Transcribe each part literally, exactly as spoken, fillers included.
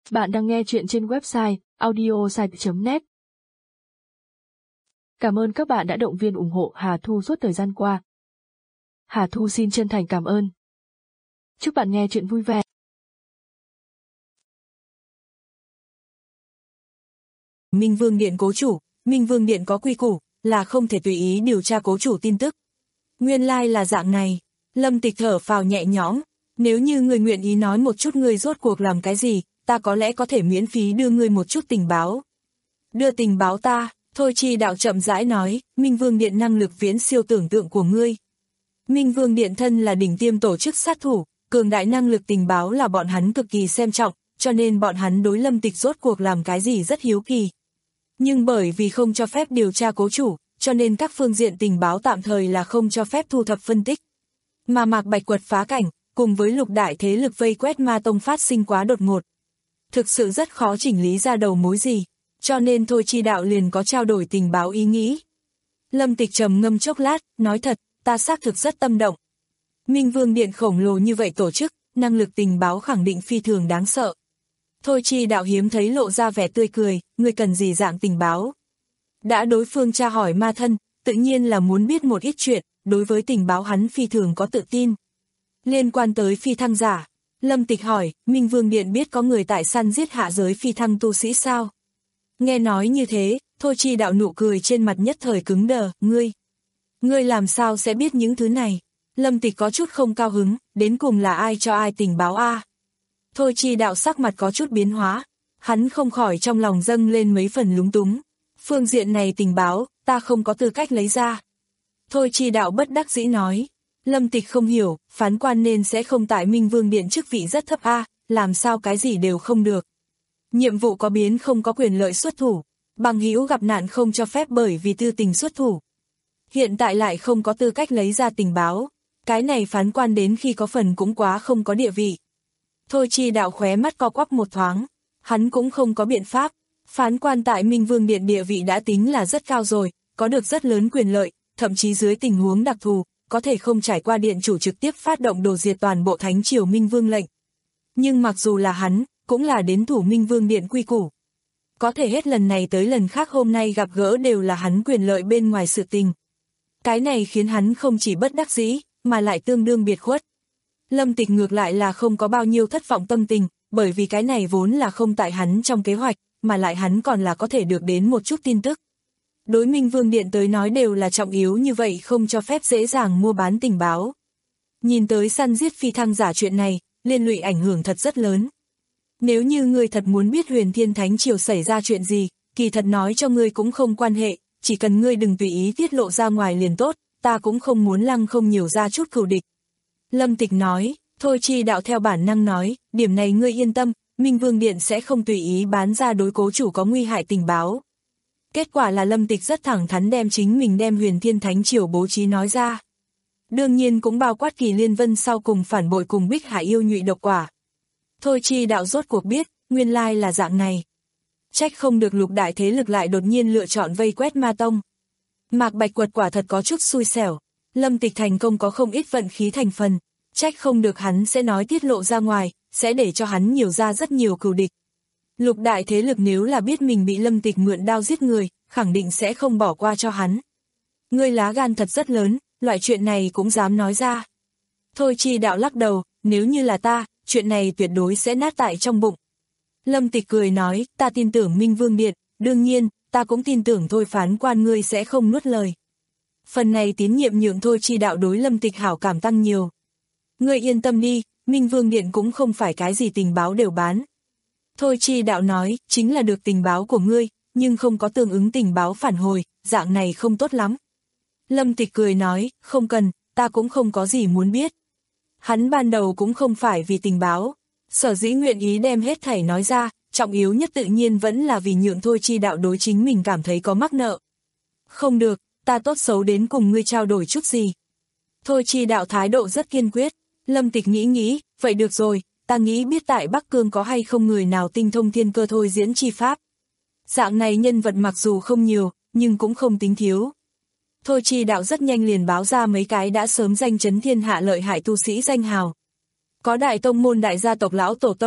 Bạn đang nghe chuyện trên website audiosite chấm net. Cảm ơn các bạn đã động viên ủng hộ Hà Thu suốt thời gian qua. Hà Thu xin chân thành cảm ơn. Chúc bạn nghe chuyện vui vẻ. Minh Vương Điện cố chủ, Minh Vương Điện có quy củ, là không thể tùy ý điều tra cố chủ tin tức. Nguyên lai là dạng này. Lâm Tịch thở phào nhẹ nhõm, nếu như người nguyện ý nói một chút người rốt cuộc làm cái gì, ta có lẽ có thể miễn phí đưa ngươi một chút tình báo. Đưa tình báo ta, Thôi Chi đạo chậm rãi nói, Minh Vương Điện năng lực viễn siêu tưởng tượng của ngươi. Minh Vương Điện thân là đỉnh tiêm tổ chức sát thủ, cường đại năng lực tình báo là bọn hắn cực kỳ xem trọng, cho nên bọn hắn đối Lâm Tịch rốt cuộc làm cái gì rất hiếu kỳ. Nhưng bởi vì không cho phép điều tra cố chủ, cho nên các phương diện tình báo tạm thời là không cho phép thu thập phân tích. Mà Mạc Bạch Quật phá cảnh, cùng với lục đại thế lực vây quét Ma Tông phát sinh quá đột ngột. Thực sự rất khó chỉnh lý ra đầu mối gì, cho nên Thôi Chi đạo liền có trao đổi tình báo ý nghĩ. Lâm Tịch trầm ngâm chốc lát, nói thật, ta xác thực rất tâm động. Minh Vương Điện khổng lồ như vậy tổ chức, năng lực tình báo khẳng định phi thường đáng sợ. Thôi Chi đạo hiếm thấy lộ ra vẻ tươi cười, ngươi cần gì dạng tình báo. Đã đối phương tra hỏi ma thân, tự nhiên là muốn biết một ít chuyện, đối với tình báo hắn phi thường có tự tin. Liên quan tới phi thăng giả, Lâm Tịch hỏi, Minh Vương Điện biết có người tại săn giết hạ giới phi thăng tu sĩ sao? Nghe nói như thế, Thôi Chi đạo nụ cười trên mặt nhất thời cứng đờ, ngươi. Ngươi làm sao sẽ biết những thứ này? Lâm Tịch có chút không cao hứng, đến cùng là ai cho ai tình báo a? À? Thôi Chi đạo sắc mặt có chút biến hóa, hắn không khỏi trong lòng dâng lên mấy phần lúng túng. Phương diện này tình báo, ta không có tư cách lấy ra. Thôi Chi đạo bất đắc dĩ nói. Lâm Tịch không hiểu, phán quan nên sẽ không tại Minh Vương Điện chức vị rất thấp a, làm sao cái gì đều không được. Nhiệm vụ có biến không có quyền lợi xuất thủ, bằng hữu gặp nạn không cho phép bởi vì tư tình xuất thủ. Hiện tại lại không có tư cách lấy ra tình báo, cái này phán quan đến khi có phần cũng quá không có địa vị. Thôi Chi đạo khóe mắt co quắp một thoáng, hắn cũng không có biện pháp, phán quan tại Minh Vương Điện địa vị đã tính là rất cao rồi, có được rất lớn quyền lợi, thậm chí dưới tình huống đặc thù, có thể không trải qua điện chủ trực tiếp phát động đồ diệt toàn bộ Thánh Triều Minh Vương lệnh. Nhưng mặc dù là hắn, cũng là đến thủ Minh Vương Điện quy củ. Có thể hết lần này tới lần khác hôm nay gặp gỡ đều là hắn quyền lợi bên ngoài sự tình. Cái này khiến hắn không chỉ bất đắc dĩ, mà lại tương đương biệt khuất. Lâm Tịch ngược lại là không có bao nhiêu thất vọng tâm tình, bởi vì cái này vốn là không tại hắn trong kế hoạch, mà lại hắn còn là có thể được đến một chút tin tức. Đối Minh Vương Điện tới nói đều là trọng yếu như vậy không cho phép dễ dàng mua bán tình báo. Nhìn tới săn giết phi thăng giả chuyện này, liên lụy ảnh hưởng thật rất lớn. Nếu như ngươi thật muốn biết Huyền Thiên Thánh Triều xảy ra chuyện gì, kỳ thật nói cho ngươi cũng không quan hệ, chỉ cần ngươi đừng tùy ý tiết lộ ra ngoài liền tốt, ta cũng không muốn lăng không nhiều ra chút cừu địch. Lâm Tịch nói, Thôi Chi đạo theo bản năng nói, điểm này ngươi yên tâm, Minh Vương Điện sẽ không tùy ý bán ra đối cố chủ có nguy hại tình báo. Kết quả là Lâm Tịch rất thẳng thắn đem chính mình đem Huyền Thiên Thánh Triều bố trí nói ra. Đương nhiên cũng bao quát Kỳ Liên Vân sau cùng phản bội cùng Bích Hải yêu nhụy độc quả. Thôi Chi đạo rốt cuộc biết, nguyên lai là dạng này. Trách không được lục đại thế lực lại đột nhiên lựa chọn vây quét Ma Tông. Mạc Bạch Quật quả thật có chút xui xẻo, Lâm Tịch thành công có không ít vận khí thành phần, trách không được hắn sẽ nói tiết lộ ra ngoài, sẽ để cho hắn nhiều ra rất nhiều cừu địch. Lục đại thế lực nếu là biết mình bị Lâm Tịch mượn đao giết người, khẳng định sẽ không bỏ qua cho hắn. Ngươi lá gan thật rất lớn, loại chuyện này cũng dám nói ra. Thôi Chi đạo lắc đầu, nếu như là ta, chuyện này tuyệt đối sẽ nát tại trong bụng. Lâm Tịch cười nói, ta tin tưởng Minh Vương Điện, đương nhiên, ta cũng tin tưởng Thôi phán quan ngươi sẽ không nuốt lời. Phần này tín nhiệm nhượng Thôi Chi đạo đối Lâm Tịch hảo cảm tăng nhiều. Ngươi yên tâm đi, Minh Vương Điện cũng không phải cái gì tình báo đều bán. Thôi Chi đạo nói, chính là được tình báo của ngươi, nhưng không có tương ứng tình báo phản hồi, dạng này không tốt lắm. Lâm Tịch cười nói, không cần, ta cũng không có gì muốn biết. Hắn ban đầu cũng không phải vì tình báo, sở dĩ nguyện ý đem hết thảy nói ra, trọng yếu nhất tự nhiên vẫn là vì nhượng Thôi Chi đạo đối chính mình cảm thấy có mắc nợ. Không được, ta tốt xấu đến cùng ngươi trao đổi chút gì. Thôi Chi đạo thái độ rất kiên quyết, Lâm Tịch nghĩ nghĩ, vậy được rồi, ta nghĩ biết tại Bắc Cương có hay không người nào tinh thông thiên cơ thôi diễn chi pháp. Dạng này nhân vật mặc dù không nhiều, nhưng cũng không tính thiếu. Thôi Chi đạo rất nhanh liền báo ra mấy cái đã sớm danh chấn thiên hạ lợi hại tu sĩ danh hào. Có đại tông môn đại gia tộc lão tổ tông,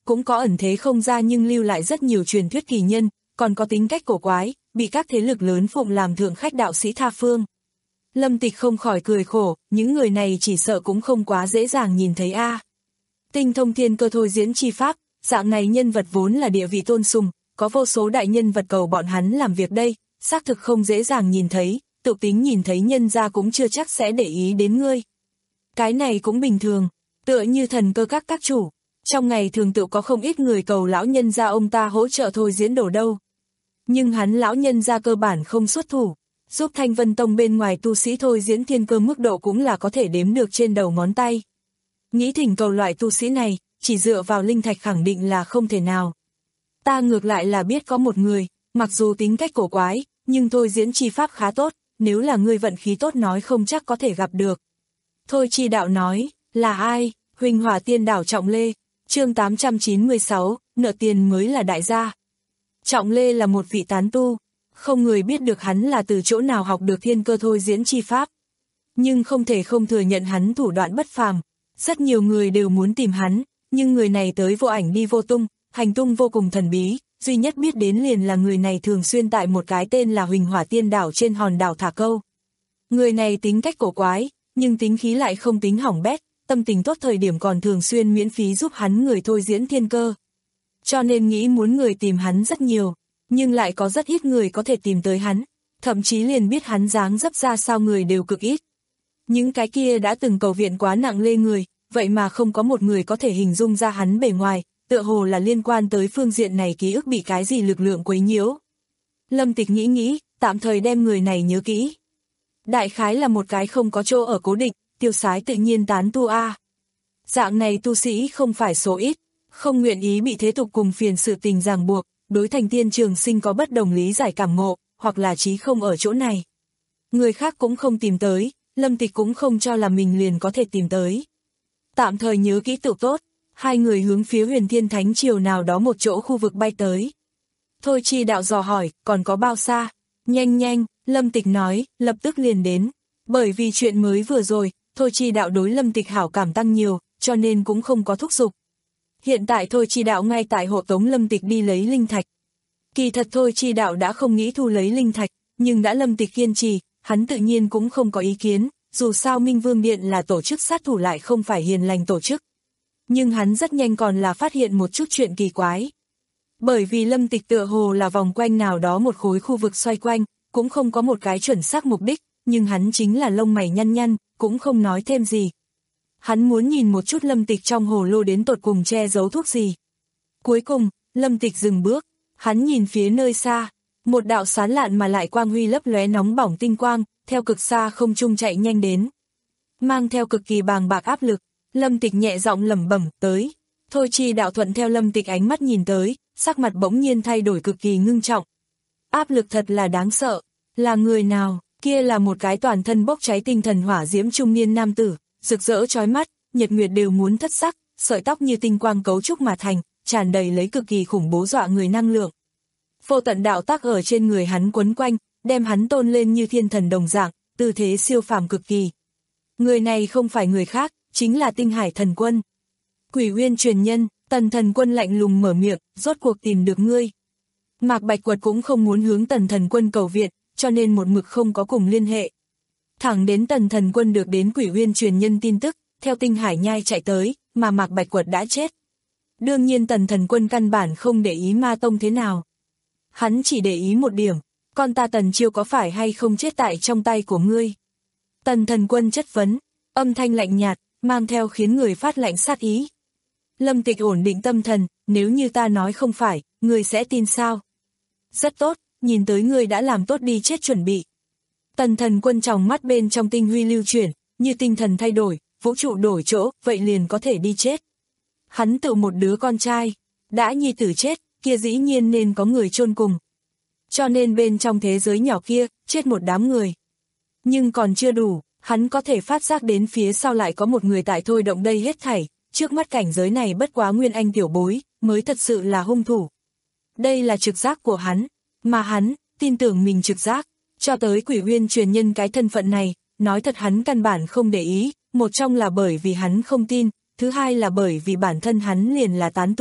cũng có ẩn thế không ra nhưng lưu lại rất nhiều truyền thuyết kỳ nhân, còn có tính cách cổ quái, bị các thế lực lớn phụng làm thượng khách đạo sĩ tha phương. Lâm Tịch không khỏi cười khổ, những người này chỉ sợ cũng không quá dễ dàng nhìn thấy a. À. Tinh thông thiên cơ thôi diễn chi pháp, dạng này nhân vật vốn là địa vị tôn sùng, có vô số đại nhân vật cầu bọn hắn làm việc đây, xác thực không dễ dàng nhìn thấy, tự tính nhìn thấy nhân gia cũng chưa chắc sẽ để ý đến ngươi. Cái này cũng bình thường, tựa như thần cơ các các chủ, trong ngày thường tự có không ít người cầu lão nhân gia ông ta hỗ trợ thôi diễn đồ đâu. Nhưng hắn lão nhân gia cơ bản không xuất thủ, giúp Thanh Vân Tông bên ngoài tu sĩ thôi diễn thiên cơ mức độ cũng là có thể đếm được trên đầu ngón tay. Nghĩ thỉnh cầu loại tu sĩ này, chỉ dựa vào linh thạch khẳng định là không thể nào. Ta ngược lại là biết có một người, mặc dù tính cách cổ quái, nhưng thôi diễn chi pháp khá tốt, nếu là ngươi vận khí tốt nói không chắc có thể gặp được. Thôi Chi Đạo nói, là ai? Huỳnh Hỏa Tiên Đảo Trọng Lê, chương tám trăm chín mươi sáu, nợ tiền mới là đại gia. Trọng Lê là một vị tán tu, không người biết được hắn là từ chỗ nào học được thiên cơ thôi diễn chi pháp. Nhưng không thể không thừa nhận hắn thủ đoạn bất phàm, rất nhiều người đều muốn tìm hắn, nhưng người này tới vô ảnh đi vô tung, hành tung vô cùng thần bí, duy nhất biết đến liền là người này thường xuyên tại một cái tên là Huỳnh Hỏa Tiên Đảo trên hòn đảo thả câu. Người này tính cách cổ quái, nhưng tính khí lại không tính hỏng bét, tâm tình tốt thời điểm còn thường xuyên miễn phí giúp hắn người thôi diễn thiên cơ. Cho nên nghĩ muốn người tìm hắn rất nhiều, nhưng lại có rất ít người có thể tìm tới hắn, thậm chí liền biết hắn dáng dấp ra sao người đều cực ít. Những cái kia đã từng cầu viện quá nặng lê người, vậy mà không có một người có thể hình dung ra hắn bề ngoài, tựa hồ là liên quan tới phương diện này ký ức bị cái gì lực lượng quấy nhiễu. Lâm Tịch nghĩ nghĩ, tạm thời đem người này nhớ kỹ. Đại khái là một cái không có chỗ ở cố định, tiêu sái tự nhiên tán tu a. Dạng này tu sĩ không phải số ít, không nguyện ý bị thế tục cùng phiền sự tình ràng buộc, đối thành tiên trường sinh có bất đồng lý giải cảm ngộ, hoặc là trí không ở chỗ này. Người khác cũng không tìm tới, Lâm Tịch cũng không cho là mình liền có thể tìm tới. Tạm thời nhớ kỹ tự tốt, hai người hướng phía Huyền Thiên Thánh Triều nào đó một chỗ khu vực bay tới. Thôi Chi Đạo dò hỏi, còn có bao xa? Nhanh nhanh, Lâm Tịch nói, lập tức liền đến. Bởi vì chuyện mới vừa rồi, Thôi Chi Đạo đối Lâm Tịch hảo cảm tăng nhiều, cho nên cũng không có thúc giục. Hiện tại Thôi Chi Đạo ngay tại hộ tống Lâm Tịch đi lấy linh thạch. Kỳ thật Thôi Chi Đạo đã không nghĩ thu lấy linh thạch, nhưng đã Lâm Tịch kiên trì, hắn tự nhiên cũng không có ý kiến, dù sao Minh Vương Điện là tổ chức sát thủ lại không phải hiền lành tổ chức. Nhưng hắn rất nhanh còn là phát hiện một chút chuyện kỳ quái. Bởi vì Lâm Tịch tựa hồ là vòng quanh nào đó một khối khu vực xoay quanh, cũng không có một cái chuẩn xác mục đích, nhưng hắn chính là lông mày nhăn nhăn, cũng không nói thêm gì. Hắn muốn nhìn một chút Lâm Tịch trong hồ lô đến tột cùng che giấu thuốc gì. Cuối cùng, Lâm Tịch dừng bước, hắn nhìn phía nơi xa, một đạo sáng lạn mà lại quang huy lấp lóe nóng bỏng tinh quang, theo cực xa không trung chạy nhanh đến. Mang theo cực kỳ bàng bạc áp lực, Lâm Tịch nhẹ giọng lẩm bẩm, tới. Thôi Chi Đạo thuận theo Lâm Tịch ánh mắt nhìn tới, sắc mặt bỗng nhiên thay đổi cực kỳ ngưng trọng. Áp lực thật là đáng sợ, là người nào? Kia là một cái toàn thân bốc cháy tinh thần hỏa diễm trung niên nam tử, rực rỡ chói mắt, nhật nguyệt đều muốn thất sắc, sợi tóc như tinh quang cấu trúc mà thành, tràn đầy lấy cực kỳ khủng bố dọa người năng lượng. Vô tận đạo tác ở trên người hắn quấn quanh, đem hắn tôn lên như thiên thần đồng dạng, tư thế siêu phàm cực kỳ. Người này không phải người khác, chính là Tinh Hải Thần Quân. Quỷ Uyên truyền nhân, Tần Thần Quân lạnh lùng mở miệng, rốt cuộc tìm được ngươi. Mạc Bạch Quật cũng không muốn hướng Tần Thần Quân cầu viện, cho nên một mực không có cùng liên hệ. Thẳng đến Tần Thần Quân được đến Quỷ Uyên truyền nhân tin tức, theo Tinh Hải Nhai chạy tới, mà Mạc Bạch Quật đã chết. Đương nhiên Tần Thần Quân căn bản không để ý Ma Tông thế nào. Hắn chỉ để ý một điểm, con ta Tần Chiêu có phải hay không chết tại trong tay của ngươi? Tần Thần Quân chất vấn, âm thanh lạnh nhạt, mang theo khiến người phát lạnh sát ý. Lâm Tịch ổn định tâm thần, nếu như ta nói không phải, ngươi sẽ tin sao? Rất tốt, nhìn tới ngươi đã làm tốt đi chết chuẩn bị. Tần Thần Quân tròng mắt bên trong tinh huy lưu chuyển, như tinh thần thay đổi, vũ trụ đổi chỗ, vậy liền có thể đi chết. Hắn tự một đứa con trai, đã nhi tử chết, kia dĩ nhiên nên có người chôn cùng. Cho nên bên trong thế giới nhỏ kia, chết một đám người. Nhưng còn chưa đủ, hắn có thể phát giác đến phía sau lại có một người tại thôi động đây hết thảy, trước mắt cảnh giới này bất quá nguyên anh tiểu bối, mới thật sự là hung thủ. Đây là trực giác của hắn, mà hắn, tin tưởng mình trực giác, cho tới Quỷ Uyên truyền nhân cái thân phận này, nói thật hắn căn bản không để ý, một trong là bởi vì hắn không tin, thứ hai là bởi vì bản thân hắn liền là tán tu,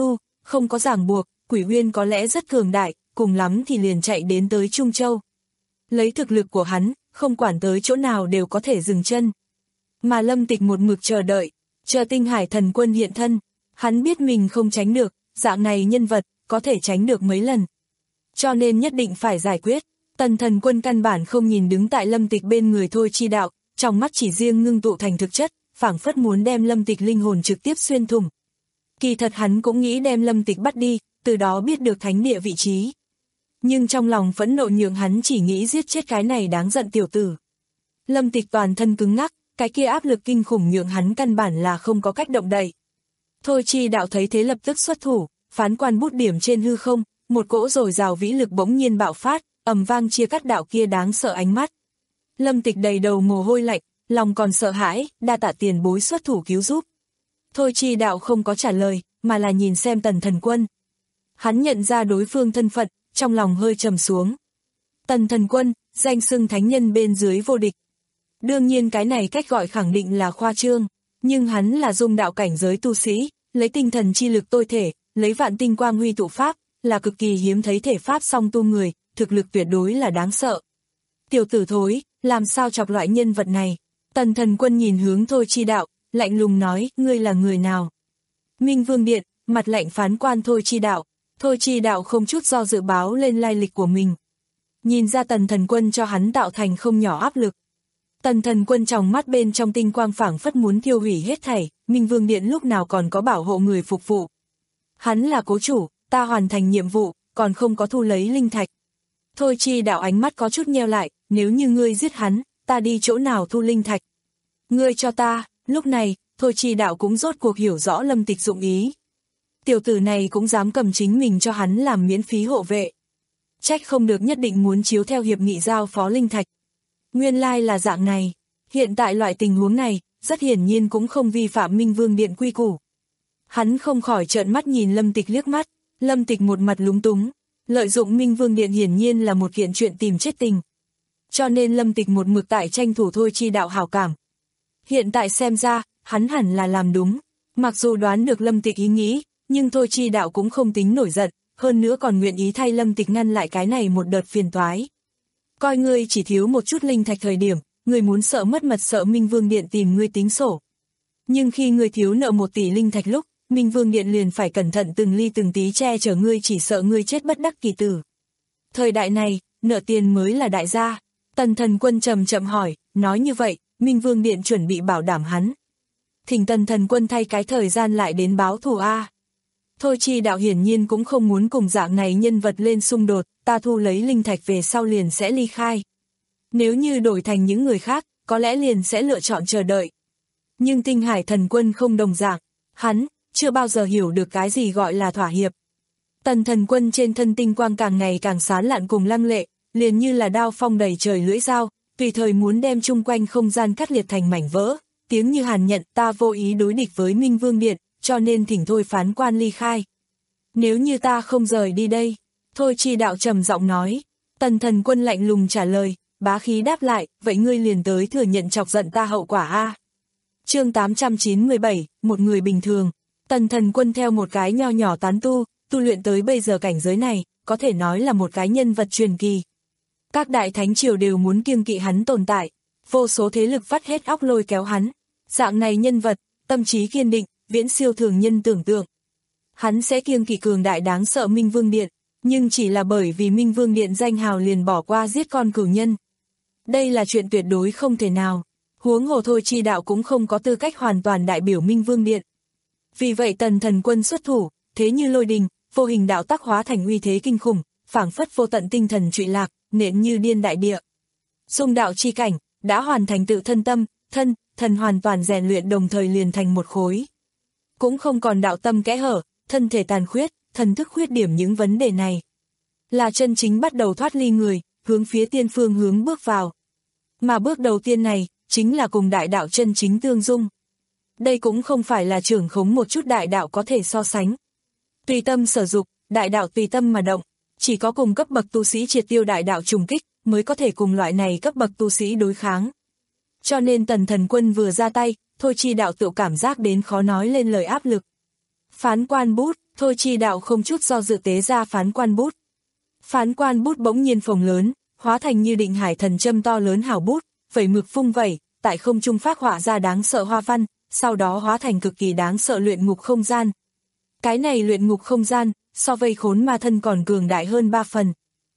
không có ràng buộc, Quỷ Uyên có lẽ rất cường đại, cùng lắm thì liền chạy đến tới Trung Châu. Lấy thực lực của hắn, không quản tới chỗ nào đều có thể dừng chân. Mà Lâm Tịch một mực chờ đợi, chờ Tinh Hải Thần Quân hiện thân, hắn biết mình không tránh được, dạng này nhân vật, có thể tránh được mấy lần. Cho nên nhất định phải giải quyết. Tần Thần Quân căn bản không nhìn đứng tại Lâm Tịch bên người Thôi Chi Đạo, trong mắt chỉ riêng ngưng tụ thành thực chất, phảng phất muốn đem Lâm Tịch linh hồn trực tiếp xuyên thủng. Kỳ thật hắn cũng nghĩ đem Lâm Tịch bắt đi, từ đó biết được thánh địa vị trí. Nhưng trong lòng phẫn nộ nhường hắn chỉ nghĩ giết chết cái này đáng giận tiểu tử. Lâm Tịch toàn thân cứng ngắc, cái kia áp lực kinh khủng nhường hắn căn bản là không có cách động đậy. Thôi Chi Đạo thấy thế lập tức xuất thủ, phán quan bút điểm trên hư không, một cỗ dồi dào vĩ lực bỗng nhiên bạo phát, ầm vang chia cắt đạo kia đáng sợ ánh mắt. Lâm Tịch đầy đầu mồ hôi lạnh, lòng còn sợ hãi, đa tạ tiền bối xuất thủ cứu giúp. Thôi Chi Đạo không có trả lời, mà là nhìn xem Tần Thần Quân. Hắn nhận ra đối phương thân phận, trong lòng hơi trầm xuống. Tần Thần Quân, danh xưng thánh nhân bên dưới vô địch. Đương nhiên cái này cách gọi khẳng định là khoa trương, nhưng hắn là dung đạo cảnh giới tu sĩ, lấy tinh thần chi lực tôi thể, lấy vạn tinh quang huy tụ pháp, là cực kỳ hiếm thấy thể pháp song tu người, thực lực tuyệt đối là đáng sợ. Tiểu tử thối, làm sao chọc loại nhân vật này? Tần Thần Quân nhìn hướng Thôi Chi Đạo, lạnh lùng nói, ngươi là người nào? Minh Vương Điện, mặt lạnh phán quan Thôi Chi Đạo. Thôi Chi Đạo không chút do dự báo lên lai lịch của mình. Nhìn ra Tần Thần Quân cho hắn tạo thành không nhỏ áp lực. Tần Thần Quân trong mắt bên trong tinh quang phảng phất muốn thiêu hủy hết thảy, Minh Vương Điện lúc nào còn có bảo hộ người phục vụ. Hắn là cố chủ, ta hoàn thành nhiệm vụ, còn không có thu lấy linh thạch. Thôi Chi Đạo ánh mắt có chút nheo lại, nếu như ngươi giết hắn, ta đi chỗ nào thu linh thạch? Ngươi cho ta, lúc này, Thôi Chi Đạo cũng rốt cuộc hiểu rõ Lâm Tịch dụng ý. Tiểu tử này cũng dám cầm chính mình cho hắn làm miễn phí hộ vệ. Trách không được nhất định muốn chiếu theo hiệp nghị giao phó linh thạch. Nguyên lai là dạng này, hiện tại loại tình huống này, rất hiển nhiên cũng không vi phạm Minh Vương Điện quy củ. Hắn không khỏi trợn mắt nhìn Lâm Tịch liếc mắt, Lâm Tịch một mặt lúng túng, lợi dụng Minh Vương Điện hiển nhiên là một kiện chuyện tìm chết tình. Cho nên Lâm Tịch một mực tại tranh thủ Thôi Chi Đạo hảo cảm. Hiện tại xem ra, hắn hẳn là làm đúng, mặc dù đoán được Lâm Tịch ý nghĩ, nhưng Thôi Chi Đạo cũng không tính nổi giận, hơn nữa còn nguyện ý thay Lâm Tịch ngăn lại cái này một đợt phiền toái. Coi ngươi chỉ thiếu một chút linh thạch thời điểm, ngươi muốn sợ mất mật sợ Minh Vương Điện tìm ngươi tính sổ. Nhưng khi ngươi thiếu nợ một tỷ linh thạch lúc, Minh Vương Điện liền phải cẩn thận từng ly từng tí che chở ngươi chỉ sợ ngươi chết bất đắc kỳ tử. Thời đại này, nợ tiền mới là đại gia. Tần Thần Quân trầm chậm hỏi, nói như vậy, Minh Vương Điện chuẩn bị bảo đảm hắn. Thỉnh Tần Thần Quân thay cái thời gian lại đến báo thù a. Thôi Chi Đạo hiển nhiên cũng không muốn cùng dạng này nhân vật lên xung đột, ta thu lấy linh thạch về sau liền sẽ ly khai. Nếu như đổi thành những người khác, có lẽ liền sẽ lựa chọn chờ đợi. Nhưng Tinh Hải Thần Quân không đồng dạng, hắn chưa bao giờ hiểu được cái gì gọi là thỏa hiệp. Tần Thần Quân trên thân tinh quang càng ngày càng sáng lạn cùng lăng lệ, liền như là đao phong đầy trời lưỡi dao, tùy thời muốn đem chung quanh không gian cắt liệt thành mảnh vỡ. Tiếng như hàn nhận, ta vô ý đối địch với Minh Vương Điện, cho nên thỉnh Thôi phán quan ly khai. Nếu như ta không rời đi đây, Thôi Chi Đạo trầm giọng nói. Tần Thần Quân lạnh lùng trả lời, bá khí đáp lại, vậy ngươi liền tới thừa nhận chọc giận ta hậu quả a. Chương tám trăm chín mươi bảy, một người bình thường. Tần Thần Quân theo một cái nho nhỏ tán tu, tu luyện tới bây giờ cảnh giới này, có thể nói là một cái nhân vật truyền kỳ. Các đại thánh triều đều muốn kiêng kỵ hắn tồn tại, vô số thế lực vắt hết óc lôi kéo hắn. Dạng này nhân vật, tâm trí kiên định, viễn siêu thường nhân tưởng tượng. Hắn sẽ kiêng kỵ cường đại đáng sợ Minh Vương Điện, nhưng chỉ là bởi vì Minh Vương Điện danh hào liền bỏ qua giết con cửu nhân. Đây là chuyện tuyệt đối không thể nào, huống hồ Thôi Chi Đạo cũng không có tư cách hoàn toàn đại biểu Minh Vương Điện. Vì vậy Tần Thần Quân xuất thủ, thế như lôi đình, vô hình đạo tác hóa thành uy thế kinh khủng, phảng phất vô tận tinh thần trụy lạc, nện như điên đại địa. Dung đạo chi cảnh, đã hoàn thành tự thân tâm, thân, thần hoàn toàn rèn luyện đồng thời liền thành một khối. Cũng không còn đạo tâm kẽ hở, thân thể tàn khuyết, thần thức khuyết điểm những vấn đề này. Là chân chính bắt đầu thoát ly người, hướng phía tiên phương hướng bước vào. Mà bước đầu tiên này, chính là cùng đại đạo chân chính tương dung. Đây cũng không phải là trưởng khống một chút đại đạo có thể so sánh. Tùy tâm sở dục, đại đạo tùy tâm mà động, chỉ có cùng cấp bậc tu sĩ triệt tiêu đại đạo trùng kích, mới có thể cùng loại này cấp bậc tu sĩ đối kháng. Cho nên Tần Thần Quân vừa ra tay, Thôi Chi Đạo tự cảm giác đến khó nói lên lời áp lực. Phán quan bút, Thôi Chi Đạo không chút do dự tế ra phán quan bút. Phán quan bút bỗng nhiên phồng lớn, hóa thành như định hải thần châm to lớn hào bút, vẩy mực phung vẩy, tại không trung phác họa ra đáng sợ hoa văn, sau đó hóa thành cực kỳ đáng sợ luyện ngục không gian. Cái này luyện ngục không gian, so vây khốn ma thân còn cường đại hơn ba phần.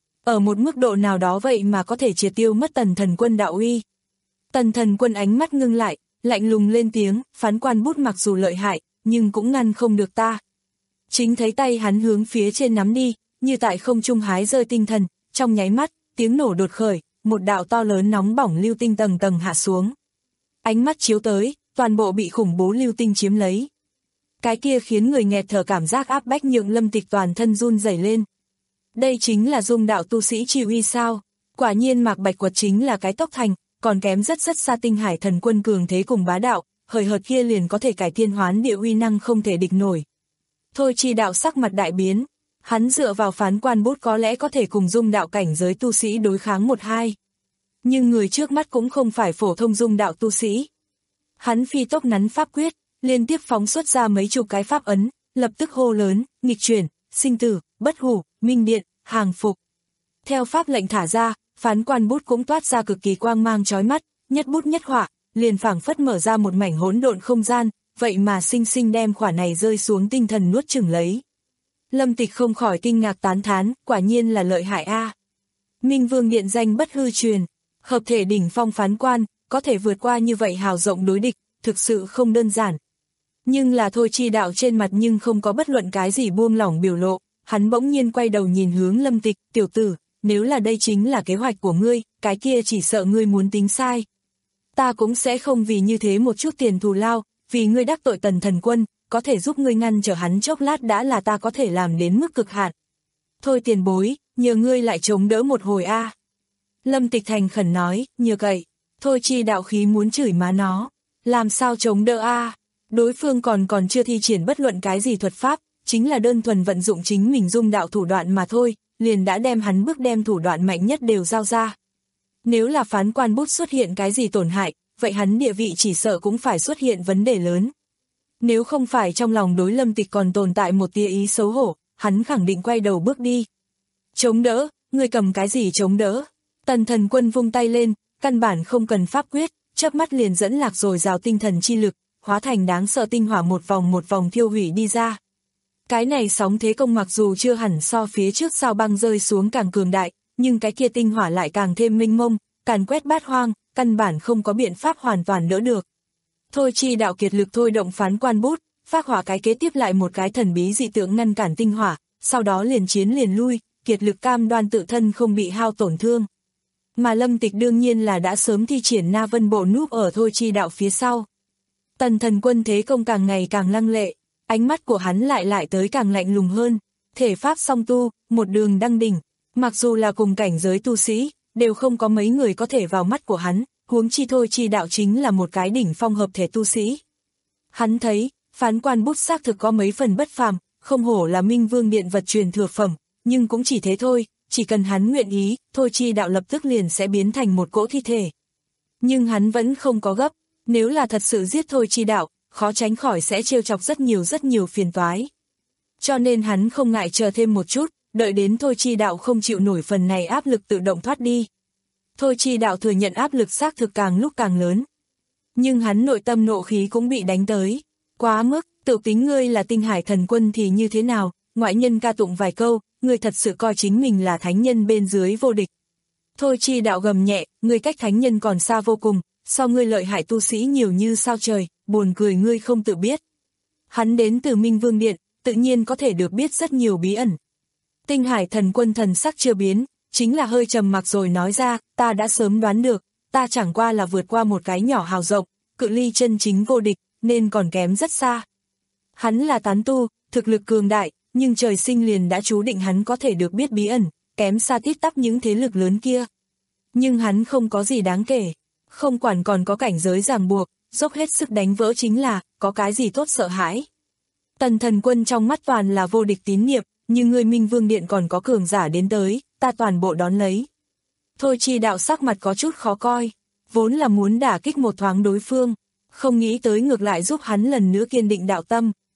Ở một mức độ nào đó vậy mà có thể triệt tiêu mất Tần Thần Quân đạo uy. Tần Thần Quân ánh mắt ngưng lại, lạnh lùng lên tiếng, phán quan bút mặc dù lợi hại, nhưng cũng ngăn không được ta. Chính thấy tay hắn hướng phía trên nắm đi, như tại không trung hái rơi tinh thần, trong nháy mắt, tiếng nổ đột khởi, một đạo to lớn nóng bỏng lưu tinh tầng tầng hạ xuống. Ánh mắt chiếu tới, toàn bộ bị khủng bố lưu tinh chiếm lấy. Cái kia khiến người nghẹt thở cảm giác áp bách nhượng Lâm Tịch toàn thân run rẩy lên. Đây chính là dung đạo tu sĩ chi uy sao? Quả nhiên Mạc Bạch Quật chính là cái tốc thành, còn kém rất rất xa Tinh Hải Thần Quân cường thế cùng bá đạo, hời hợt kia liền có thể cải thiên hoán địa uy năng không thể địch nổi. Thôi Chi Đạo sắc mặt đại biến, hắn dựa vào phán quan bút có lẽ có thể cùng dung đạo cảnh giới tu sĩ đối kháng một hai. Nhưng người trước mắt cũng không phải phổ thông dung đạo tu sĩ. Hắn phi tốc nắn pháp quyết, liên tiếp phóng xuất ra mấy chục cái pháp ấn, lập tức hô lớn, nghịch chuyển, sinh tử, bất hủ, minh điện, hàng phục. Theo pháp lệnh thả ra, phán quan bút cũng toát ra cực kỳ quang mang chói mắt, nhất bút nhất họa, liền phảng phất mở ra một mảnh hỗn độn không gian, vậy mà sinh sinh đem khỏa này rơi xuống tinh thần nuốt chửng lấy. Lâm Tịch không khỏi kinh ngạc tán thán, quả nhiên là lợi hại a. Minh Vương Điện danh bất hư truyền, hợp thể đỉnh phong phán quan, có thể vượt qua như vậy hào rộng đối địch, thực sự không đơn giản. Nhưng là Thôi Chi Đạo trên mặt nhưng không có bất luận cái gì buông lỏng biểu lộ, hắn bỗng nhiên quay đầu nhìn hướng Lâm Tịch, tiểu tử, nếu là đây chính là kế hoạch của ngươi, cái kia chỉ sợ ngươi muốn tính sai. Ta cũng sẽ không vì như thế một chút tiền thù lao, vì ngươi đắc tội Tần Thần Quân, có thể giúp ngươi ngăn trở hắn chốc lát đã là ta có thể làm đến mức cực hạn. Thôi tiền bối, nhờ ngươi lại chống đỡ một hồi a. À. Lâm Tịch thành khẩn nói, nhờ cậy. Thôi Chi Đạo khí muốn chửi má nó, làm sao chống đỡ a? À? Đối phương còn còn chưa thi triển bất luận cái gì thuật pháp, chính là đơn thuần vận dụng chính mình dung đạo thủ đoạn mà thôi, liền đã đem hắn bước đem thủ đoạn mạnh nhất đều giao ra. Nếu là phán quan bút xuất hiện cái gì tổn hại, vậy hắn địa vị chỉ sợ cũng phải xuất hiện vấn đề lớn. Nếu không phải trong lòng đối Lâm Tịch còn tồn tại một tia ý xấu hổ, hắn khẳng định quay đầu bước đi. Chống đỡ, ngươi cầm cái gì chống đỡ? Tần Thần Quân vung tay lên, căn bản không cần pháp quyết, chớp mắt liền dẫn lạc rồi rào tinh thần chi lực, hóa thành đáng sợ tinh hỏa một vòng một vòng thiêu hủy đi ra. Cái này sóng thế công mặc dù chưa hẳn so phía trước sao băng rơi xuống càng cường đại, nhưng cái kia tinh hỏa lại càng thêm minh mông, càn quét bát hoang, căn bản không có biện pháp hoàn toàn đỡ được. Thôi Chi Đạo kiệt lực thôi động phán quan bút, phác hỏa cái kế tiếp lại một cái thần bí dị tượng ngăn cản tinh hỏa, sau đó liền chiến liền lui, kiệt lực cam đoan tự thân không bị hao tổn thương. Mà Lâm Tịch đương nhiên là đã sớm thi triển Na Vân Bộ núp ở Thôi Chi Đạo phía sau. Tần Thần Quân thế công càng ngày càng lăng lệ, ánh mắt của hắn lại lại tới càng lạnh lùng hơn, thể pháp song tu, một đường đăng đỉnh, mặc dù là cùng cảnh giới tu sĩ, đều không có mấy người có thể vào mắt của hắn, huống chi Thôi Chi Đạo chính là một cái đỉnh phong hợp thể tu sĩ. Hắn thấy, phán quan bút xác thực có mấy phần bất phàm, không hổ là Minh Vương Điện vật truyền thừa phẩm, nhưng cũng chỉ thế thôi, chỉ cần hắn nguyện ý, Thôi Chi Đạo lập tức liền sẽ biến thành một cỗ thi thể. Nhưng hắn vẫn không có gấp, nếu là thật sự giết Thôi Chi Đạo, khó tránh khỏi sẽ trêu chọc rất nhiều rất nhiều phiền toái. Cho nên hắn không ngại chờ thêm một chút, đợi đến Thôi Chi Đạo không chịu nổi phần này áp lực tự động thoát đi. Thôi Chi Đạo thừa nhận áp lực xác thực càng lúc càng lớn. Nhưng hắn nội tâm nộ khí cũng bị đánh tới. Quá mức, tự tính ngươi là Tinh Hải Thần Quân thì như thế nào, ngoại nhân ca tụng vài câu, ngươi thật sự coi chính mình là thánh nhân bên dưới vô địch. Thôi Chi Đạo gầm nhẹ, ngươi cách thánh nhân còn xa vô cùng, so ngươi lợi hại tu sĩ nhiều như sao trời, buồn cười ngươi không tự biết. Hắn đến từ Minh Vương Điện, tự nhiên có thể được biết rất nhiều bí ẩn. Tinh Hải Thần Quân thần sắc chưa biến, chính là hơi trầm mặc rồi nói ra, ta đã sớm đoán được, ta chẳng qua là vượt qua một cái nhỏ hào rộng, cự ly chân chính vô địch, nên còn kém rất xa. Hắn là tán tu, thực lực cường đại, nhưng trời sinh liền đã chú định hắn có thể được biết bí ẩn, kém xa tít tắp những thế lực lớn kia. Nhưng hắn không có gì đáng kể, không quản còn có cảnh giới ràng buộc, dốc hết sức đánh vỡ chính là, có cái gì tốt sợ hãi. Tần Thần Quân trong mắt toàn là vô địch tín niệm, nhưng người Minh Vương Điện còn có cường giả đến tới, ta toàn bộ đón lấy. Thôi Chi Đạo sắc mặt có chút khó coi, vốn là muốn đả kích một thoáng đối phương, không nghĩ tới ngược lại giúp hắn lần nữa kiên định đạo tâm.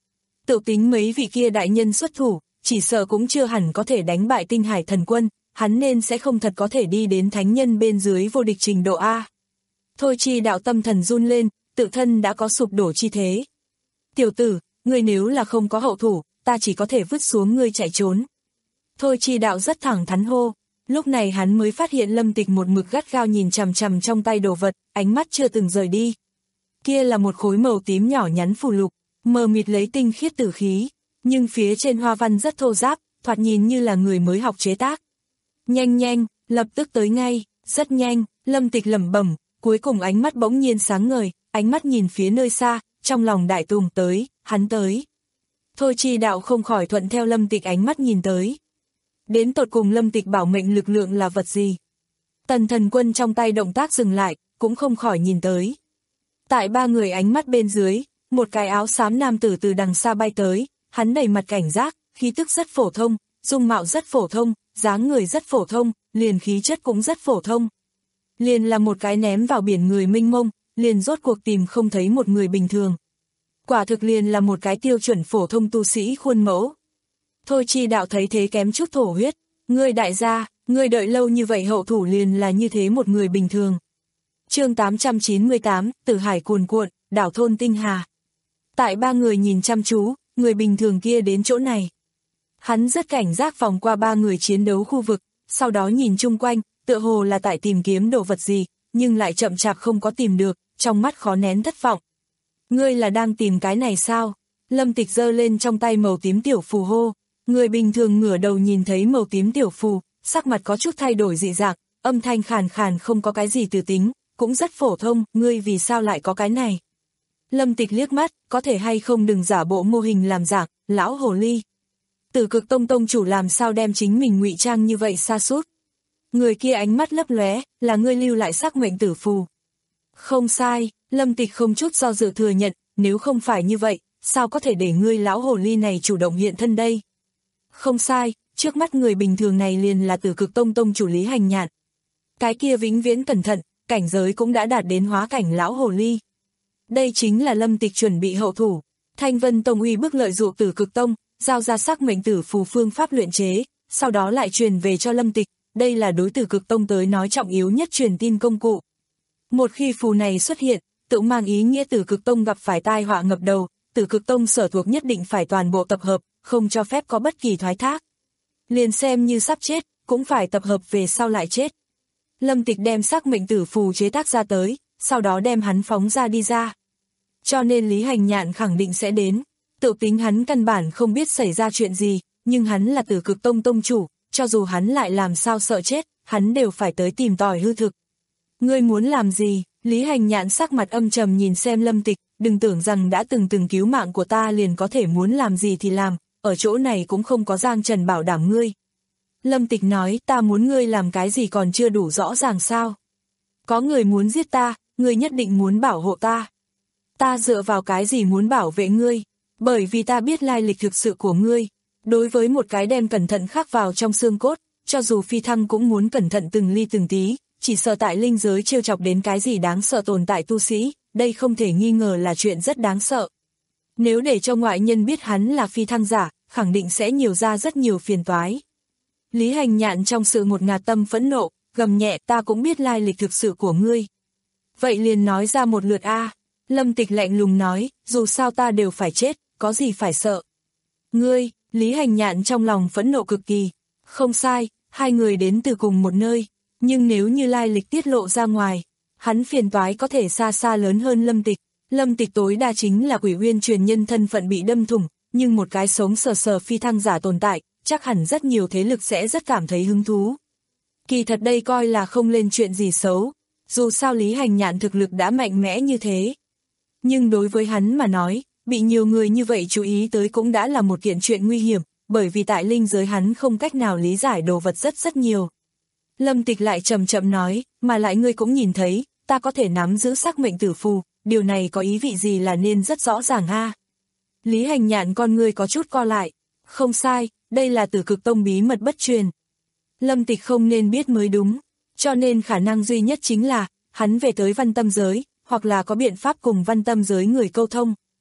Tự tính mấy vị kia đại nhân xuất thủ, chỉ sợ cũng chưa hẳn có thể đánh bại Tinh Hải Thần Quân, hắn nên sẽ không thật có thể đi đến thánh nhân bên dưới vô địch trình độ A. Thôi Chi Đạo tâm thần run lên, tự thân đã có sụp đổ chi thế. Tiểu tử, ngươi nếu là không có hậu thủ, ta chỉ có thể vứt xuống ngươi chạy trốn. Thôi Chi Đạo rất thẳng thắn hô, lúc này hắn mới phát hiện Lâm Tịch một mực gắt gao nhìn chằm chằm trong tay đồ vật, ánh mắt chưa từng rời đi. Kia là một khối màu tím nhỏ nhắn phù lục, mờ mịt lấy tinh khiết tử khí, nhưng phía trên hoa văn rất thô ráp, thoạt nhìn như là người mới học chế tác. Nhanh nhanh, lập tức tới ngay, rất nhanh, Lâm Tịch lẩm bẩm, cuối cùng ánh mắt bỗng nhiên sáng ngời, ánh mắt nhìn phía nơi xa, trong lòng đại tùng tới, hắn tới. Thôi Chi Đạo không khỏi thuận theo Lâm Tịch ánh mắt nhìn tới. Đến tột cùng Lâm Tịch bảo mệnh lực lượng là vật gì? Tần Thần Quân trong tay động tác dừng lại, cũng không khỏi nhìn tới. Tại ba người ánh mắt bên dưới, một cái áo xám nam tử từ đằng xa bay tới, hắn đầy mặt cảnh giác, khí tức rất phổ thông, dung mạo rất phổ thông, dáng người rất phổ thông, liền khí chất cũng rất phổ thông. Liền là một cái ném vào biển người mênh mông, liền rốt cuộc tìm không thấy một người bình thường. Quả thực liền là một cái tiêu chuẩn phổ thông tu sĩ khuôn mẫu. Thôi Chi Đạo thấy thế kém chút thổ huyết, ngươi đại gia, ngươi đợi lâu như vậy hậu thủ liền là như thế một người bình thường. Chương tám trăm chín mươi tám, Tử Hải cuồn cuộn, đảo thôn Tinh Hà. Tại ba người nhìn chăm chú, người bình thường kia đến chỗ này. Hắn rất cảnh giác vòng qua ba người chiến đấu khu vực, sau đó nhìn chung quanh, tựa hồ là tại tìm kiếm đồ vật gì, nhưng lại chậm chạp không có tìm được, trong mắt khó nén thất vọng. Ngươi là đang tìm cái này sao? Lâm Tịch giơ lên trong tay màu tím tiểu phù hô. Người bình thường ngửa đầu nhìn thấy màu tím tiểu phù, sắc mặt có chút thay đổi dị dạng, âm thanh khàn khàn không có cái gì từ tính, cũng rất phổ thông, ngươi vì sao lại có cái này? Lâm Tịch liếc mắt, có thể hay không đừng giả bộ mô hình làm dạng, lão hồ ly. Tử Cực Tông tông chủ làm sao đem chính mình ngụy trang như vậy xa sút? Người kia ánh mắt lấp lóe, là ngươi lưu lại sắc mệnh tử phù. Không sai, Lâm Tịch không chút do dự thừa nhận, nếu không phải như vậy, sao có thể để ngươi lão hồ ly này chủ động hiện thân đây? Không sai, trước mắt người bình thường này liền là Tử Cực Tông tông chủ Lý Hành Nhạn. Cái kia vĩnh viễn cẩn thận, cảnh giới cũng đã đạt đến hóa cảnh lão hồ ly. Đây chính là Lâm Tịch chuẩn bị hậu thủ. Thanh Vân Tông uy bức lợi dụ Tử Cực Tông, giao ra sắc mệnh tử phù phương pháp luyện chế, sau đó lại truyền về cho Lâm Tịch, đây là đối Tử Cực Tông tới nói trọng yếu nhất truyền tin công cụ. Một khi phù này xuất hiện, tự mang ý nghĩa Tử Cực Tông gặp phải tai họa ngập đầu, Tử Cực Tông sở thuộc nhất định phải toàn bộ tập hợp, không cho phép có bất kỳ thoái thác. Liền xem như sắp chết, cũng phải tập hợp về sau lại chết. Lâm Tịch đem sắc mệnh tử phù chế tác ra tới, sau đó đem hắn phóng ra đi ra. Cho nên Lý Hành Nhạn khẳng định sẽ đến. Tự tính hắn căn bản không biết xảy ra chuyện gì, nhưng hắn là Tử Cực Tông tông chủ, cho dù hắn lại làm sao sợ chết, hắn đều phải tới tìm tòi hư thực. Ngươi muốn làm gì? Lý Hành Nhạn sắc mặt âm trầm nhìn xem Lâm Tịch, đừng tưởng rằng đã từng từng cứu mạng của ta liền có thể muốn làm gì thì làm, ở chỗ này cũng không có Giang Trần bảo đảm ngươi. Lâm Tịch nói, ta muốn ngươi làm cái gì còn chưa đủ rõ ràng sao? Có người muốn giết ta, ngươi nhất định muốn bảo hộ ta. Ta dựa vào cái gì muốn bảo vệ ngươi? Bởi vì ta biết lai lịch thực sự của ngươi. Đối với một cái đem cẩn thận khắc vào trong xương cốt, cho dù phi thăng cũng muốn cẩn thận từng ly từng tí, chỉ sợ tại linh giới trêu chọc đến cái gì đáng sợ tồn tại tu sĩ, đây không thể nghi ngờ là chuyện rất đáng sợ. Nếu để cho ngoại nhân biết hắn là phi thăng giả, khẳng định sẽ nhiều ra rất nhiều phiền toái. Lý Hành Nhạn trong sự ngột ngạt tâm phẫn nộ, gầm nhẹ, ta cũng biết lai lịch thực sự của ngươi. Vậy liền nói ra một lượt a. Lâm Tịch lạnh lùng nói, dù sao ta đều phải chết, có gì phải sợ. Ngươi, Lý Hành Nhạn trong lòng phẫn nộ cực kỳ. Không sai, hai người đến từ cùng một nơi, nhưng nếu như lai lịch tiết lộ ra ngoài, hắn phiền toái có thể xa xa lớn hơn Lâm Tịch. Lâm Tịch tối đa chính là Quỷ Uyên truyền nhân thân phận bị đâm thủng, nhưng một cái sống sờ sờ phi thăng giả tồn tại, chắc hẳn rất nhiều thế lực sẽ rất cảm thấy hứng thú. Kỳ thật đây coi là không lên chuyện gì xấu, dù sao Lý Hành Nhạn thực lực đã mạnh mẽ như thế. Nhưng đối với hắn mà nói, bị nhiều người như vậy chú ý tới cũng đã là một kiện chuyện nguy hiểm, bởi vì tại linh giới hắn không cách nào lý giải đồ vật rất rất nhiều. Lâm Tịch lại chậm chậm nói, mà lại ngươi cũng nhìn thấy, ta có thể nắm giữ sắc mệnh tử phù, điều này có ý vị gì là nên rất rõ ràng ha. Lý Hành Nhạn con ngươi có chút co lại, không sai, đây là Tử Cực Tông bí mật bất truyền. Lâm Tịch không nên biết mới đúng, cho nên khả năng duy nhất chính là, hắn về tới văn tâm giới, hoặc là có biện pháp cùng văn tâm giới người câu thông.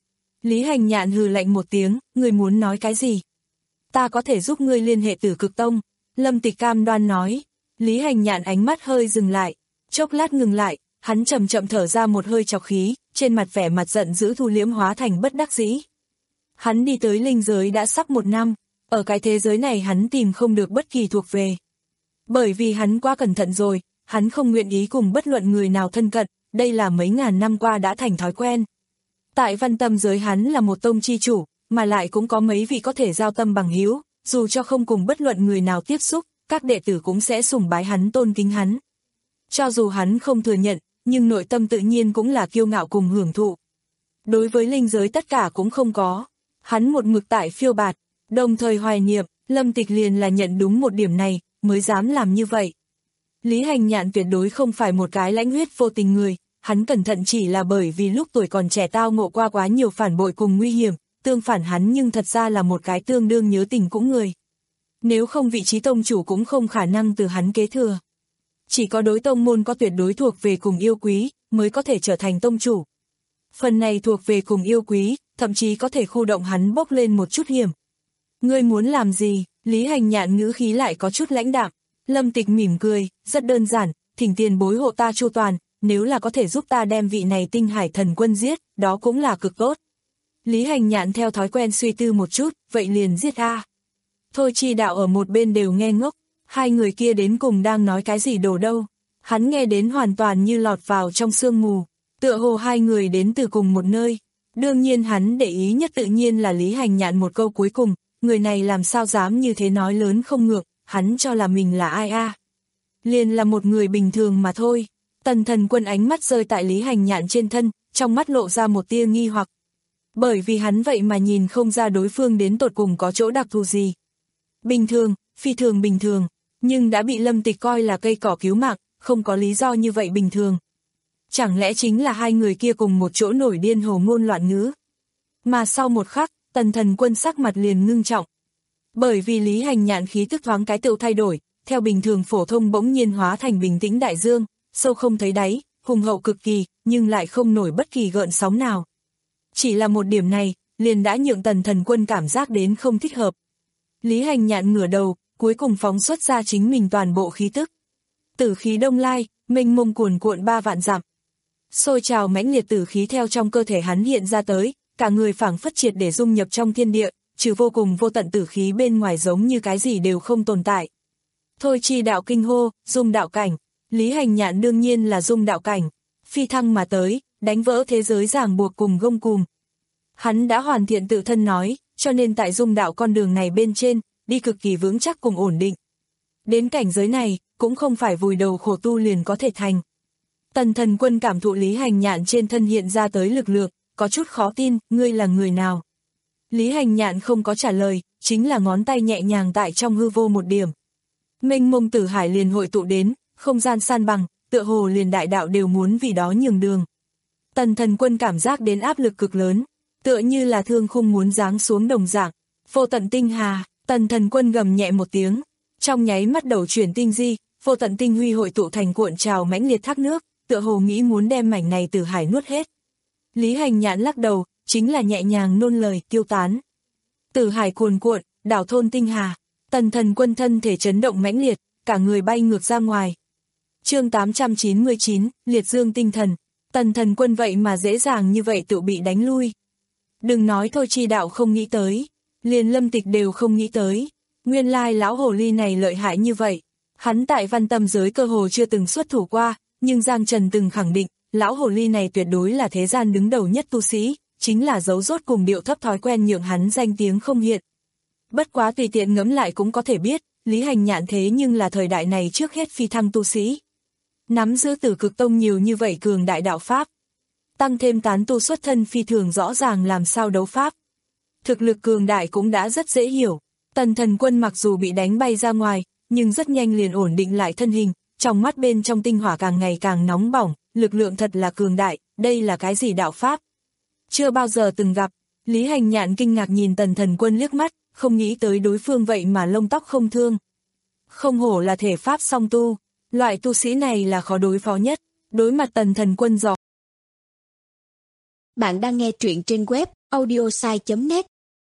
Lý Hành Nhạn hừ lạnh một tiếng, ngươi muốn nói cái gì? Ta có thể giúp ngươi liên hệ Tử Cực Tông, Lâm Tịch cam đoan nói. Lý Hành Nhạn ánh mắt hơi dừng lại, chốc lát ngừng lại, hắn chậm chậm thở ra một hơi trọc khí, trên mặt vẻ mặt giận dữ thu liễm hóa thành bất đắc dĩ. Hắn đi tới linh giới đã sắp một năm, ở cái thế giới này hắn tìm không được bất kỳ thuộc về. Bởi vì hắn quá cẩn thận rồi, hắn không nguyện ý cùng bất luận người nào thân cận, đây là mấy ngàn năm qua đã thành thói quen. Tại Văn Tâm giới hắn là một tông chi chủ, mà lại cũng có mấy vị có thể giao tâm bằng hữu, dù cho không cùng bất luận người nào tiếp xúc, các đệ tử cũng sẽ sùng bái hắn tôn kính hắn. Cho dù hắn không thừa nhận, nhưng nội tâm tự nhiên cũng là kiêu ngạo cùng hưởng thụ. Đối với linh giới tất cả cũng không có, hắn một mực tại phiêu bạt, đồng thời hoài niệm, Lâm Tịch liền là nhận đúng một điểm này, mới dám làm như vậy. Lý Hành Nhạn tuyệt đối không phải một cái lãnh huyết vô tình người, hắn cẩn thận chỉ là bởi vì lúc tuổi còn trẻ tao ngộ qua quá nhiều phản bội cùng nguy hiểm, tương phản hắn nhưng thật ra là một cái tương đương nhớ tình cũng người. Nếu không vị trí tông chủ cũng không khả năng từ hắn kế thừa. Chỉ có đối tông môn có tuyệt đối thuộc về cùng yêu quý, mới có thể trở thành tông chủ. Phần này thuộc về cùng yêu quý, thậm chí có thể khu động hắn bốc lên một chút hiểm. Ngươi muốn làm gì? Lý Hành Nhạn ngữ khí lại có chút lãnh đạm. Lâm Tịch mỉm cười, rất đơn giản, thỉnh tiền bối hộ ta chu toàn, nếu là có thể giúp ta đem vị này Tinh Hải Thần Quân giết, đó cũng là cực tốt. Lý Hành Nhạn theo thói quen suy tư một chút, vậy liền giết a. Thôi Chi Đạo ở một bên đều nghe ngốc, hai người kia đến cùng đang nói cái gì đồ đâu. Hắn nghe đến hoàn toàn như lọt vào trong sương mù, tựa hồ hai người đến từ cùng một nơi. Đương nhiên hắn để ý nhất tự nhiên là Lý Hành Nhạn một câu cuối cùng, người này làm sao dám như thế nói lớn không ngược, hắn cho là mình là ai a? Liền là một người bình thường mà thôi. Tần Thần Quân ánh mắt rơi tại Lý Hành Nhạn trên thân, trong mắt lộ ra một tia nghi hoặc. Bởi vì hắn vậy mà nhìn không ra đối phương đến tột cùng có chỗ đặc thù gì. Bình thường, phi thường bình thường, nhưng đã bị Lâm Tịch coi là cây cỏ cứu mạng, không có lý do như vậy bình thường. Chẳng lẽ chính là hai người kia cùng một chỗ nổi điên hồ ngôn loạn ngữ? Mà sau một khắc, Tần Thần Quân sắc mặt liền ngưng trọng. Bởi vì Lý Hành Nhạn khí tức thoáng cái tựu thay đổi, theo bình thường phổ thông bỗng nhiên hóa thành bình tĩnh đại dương, sâu không thấy đáy, hùng hậu cực kỳ, nhưng lại không nổi bất kỳ gợn sóng nào. Chỉ là một điểm này, liền đã nhượng Tần Thần Quân cảm giác đến không thích hợp. Lý Hành Nhạn ngửa đầu, cuối cùng phóng xuất ra chính mình toàn bộ khí tức. Tử khí đông lai, mênh mông cuồn cuộn ba vạn dặm. Sôi trào mãnh liệt tử khí theo trong cơ thể hắn hiện ra tới, cả người phảng phất triệt để dung nhập trong thiên địa, trừ vô cùng vô tận tử khí bên ngoài giống như cái gì đều không tồn tại. Thôi Chi Đạo kinh hô, dung đạo cảnh. Lý Hành Nhạn đương nhiên là dung đạo cảnh, phi thăng mà tới, đánh vỡ thế giới ràng buộc cùng gông cùm. Hắn đã hoàn thiện tự thân nói, cho nên tại dung đạo con đường này bên trên, đi cực kỳ vững chắc cùng ổn định. Đến cảnh giới này, cũng không phải vùi đầu khổ tu liền có thể thành. Tần Thần Quân cảm thụ Lý Hành Nhạn trên thân hiện ra tới lực lượng, có chút khó tin, ngươi là người nào? Lý Hành Nhạn không có trả lời, chính là ngón tay nhẹ nhàng tại trong hư vô một điểm. Mênh mông tử hải liền hội tụ đến, không gian san bằng, tựa hồ liền đại đạo đều muốn vì đó nhường đường. Tần Thần Quân cảm giác đến áp lực cực lớn, tựa như là thương khung muốn giáng xuống đồng dạng. Vô tận tinh hà, Tần Thần Quân gầm nhẹ một tiếng, trong nháy mắt đầu chuyển tinh di, vô tận tinh huy hội tụ thành cuộn trào mãnh liệt thác nước, tựa hồ nghĩ muốn đem mảnh này tử hải nuốt hết. Lý Hành Nhạn lắc đầu, chính là nhẹ nhàng nôn lời, tiêu tán. Tử hải cuồn cuộn, đảo thôn tinh hà, Tần Thần Quân thân thể chấn động mãnh liệt, cả người bay ngược ra ngoài. Chương tám trăm chín mươi chín, liệt dương tinh thần. Tần Thần Quân vậy mà dễ dàng như vậy tự bị đánh lui. Đừng nói Thôi Chi Đạo không nghĩ tới, liền Lâm Tịch đều không nghĩ tới. Nguyên lai lão hồ ly này lợi hại như vậy. Hắn tại Văn Tâm giới cơ hồ chưa từng xuất thủ qua, nhưng Giang Trần từng khẳng định, lão hồ ly này tuyệt đối là thế gian đứng đầu nhất tu sĩ, chính là dấu rốt cùng điệu thấp thói quen nhượng hắn danh tiếng không hiện. Bất quá tùy tiện ngẫm lại cũng có thể biết, Lý Hành Nhạn thế nhưng là thời đại này trước hết phi thăng tu sĩ. Nắm giữ Tử Cực Tông nhiều như vậy cường đại đạo pháp. Tăng thêm tán tu xuất thân phi thường rõ ràng làm sao đấu pháp. Thực lực cường đại cũng đã rất dễ hiểu. Tần Thần Quân mặc dù bị đánh bay ra ngoài, nhưng rất nhanh liền ổn định lại thân hình, trong mắt bên trong tinh hỏa càng ngày càng nóng bỏng, lực lượng thật là cường đại, đây là cái gì đạo pháp? Chưa bao giờ từng gặp. Lý Hành Nhạn kinh ngạc nhìn Tần Thần Quân liếc mắt, không nghĩ tới đối phương vậy mà lông tóc không thương. Không hổ là thể pháp song tu, loại tu sĩ này là khó đối phó nhất, đối mặt Tần Thần Quân dò. Bạn đang nghe truyện trên web audiosai chấm net.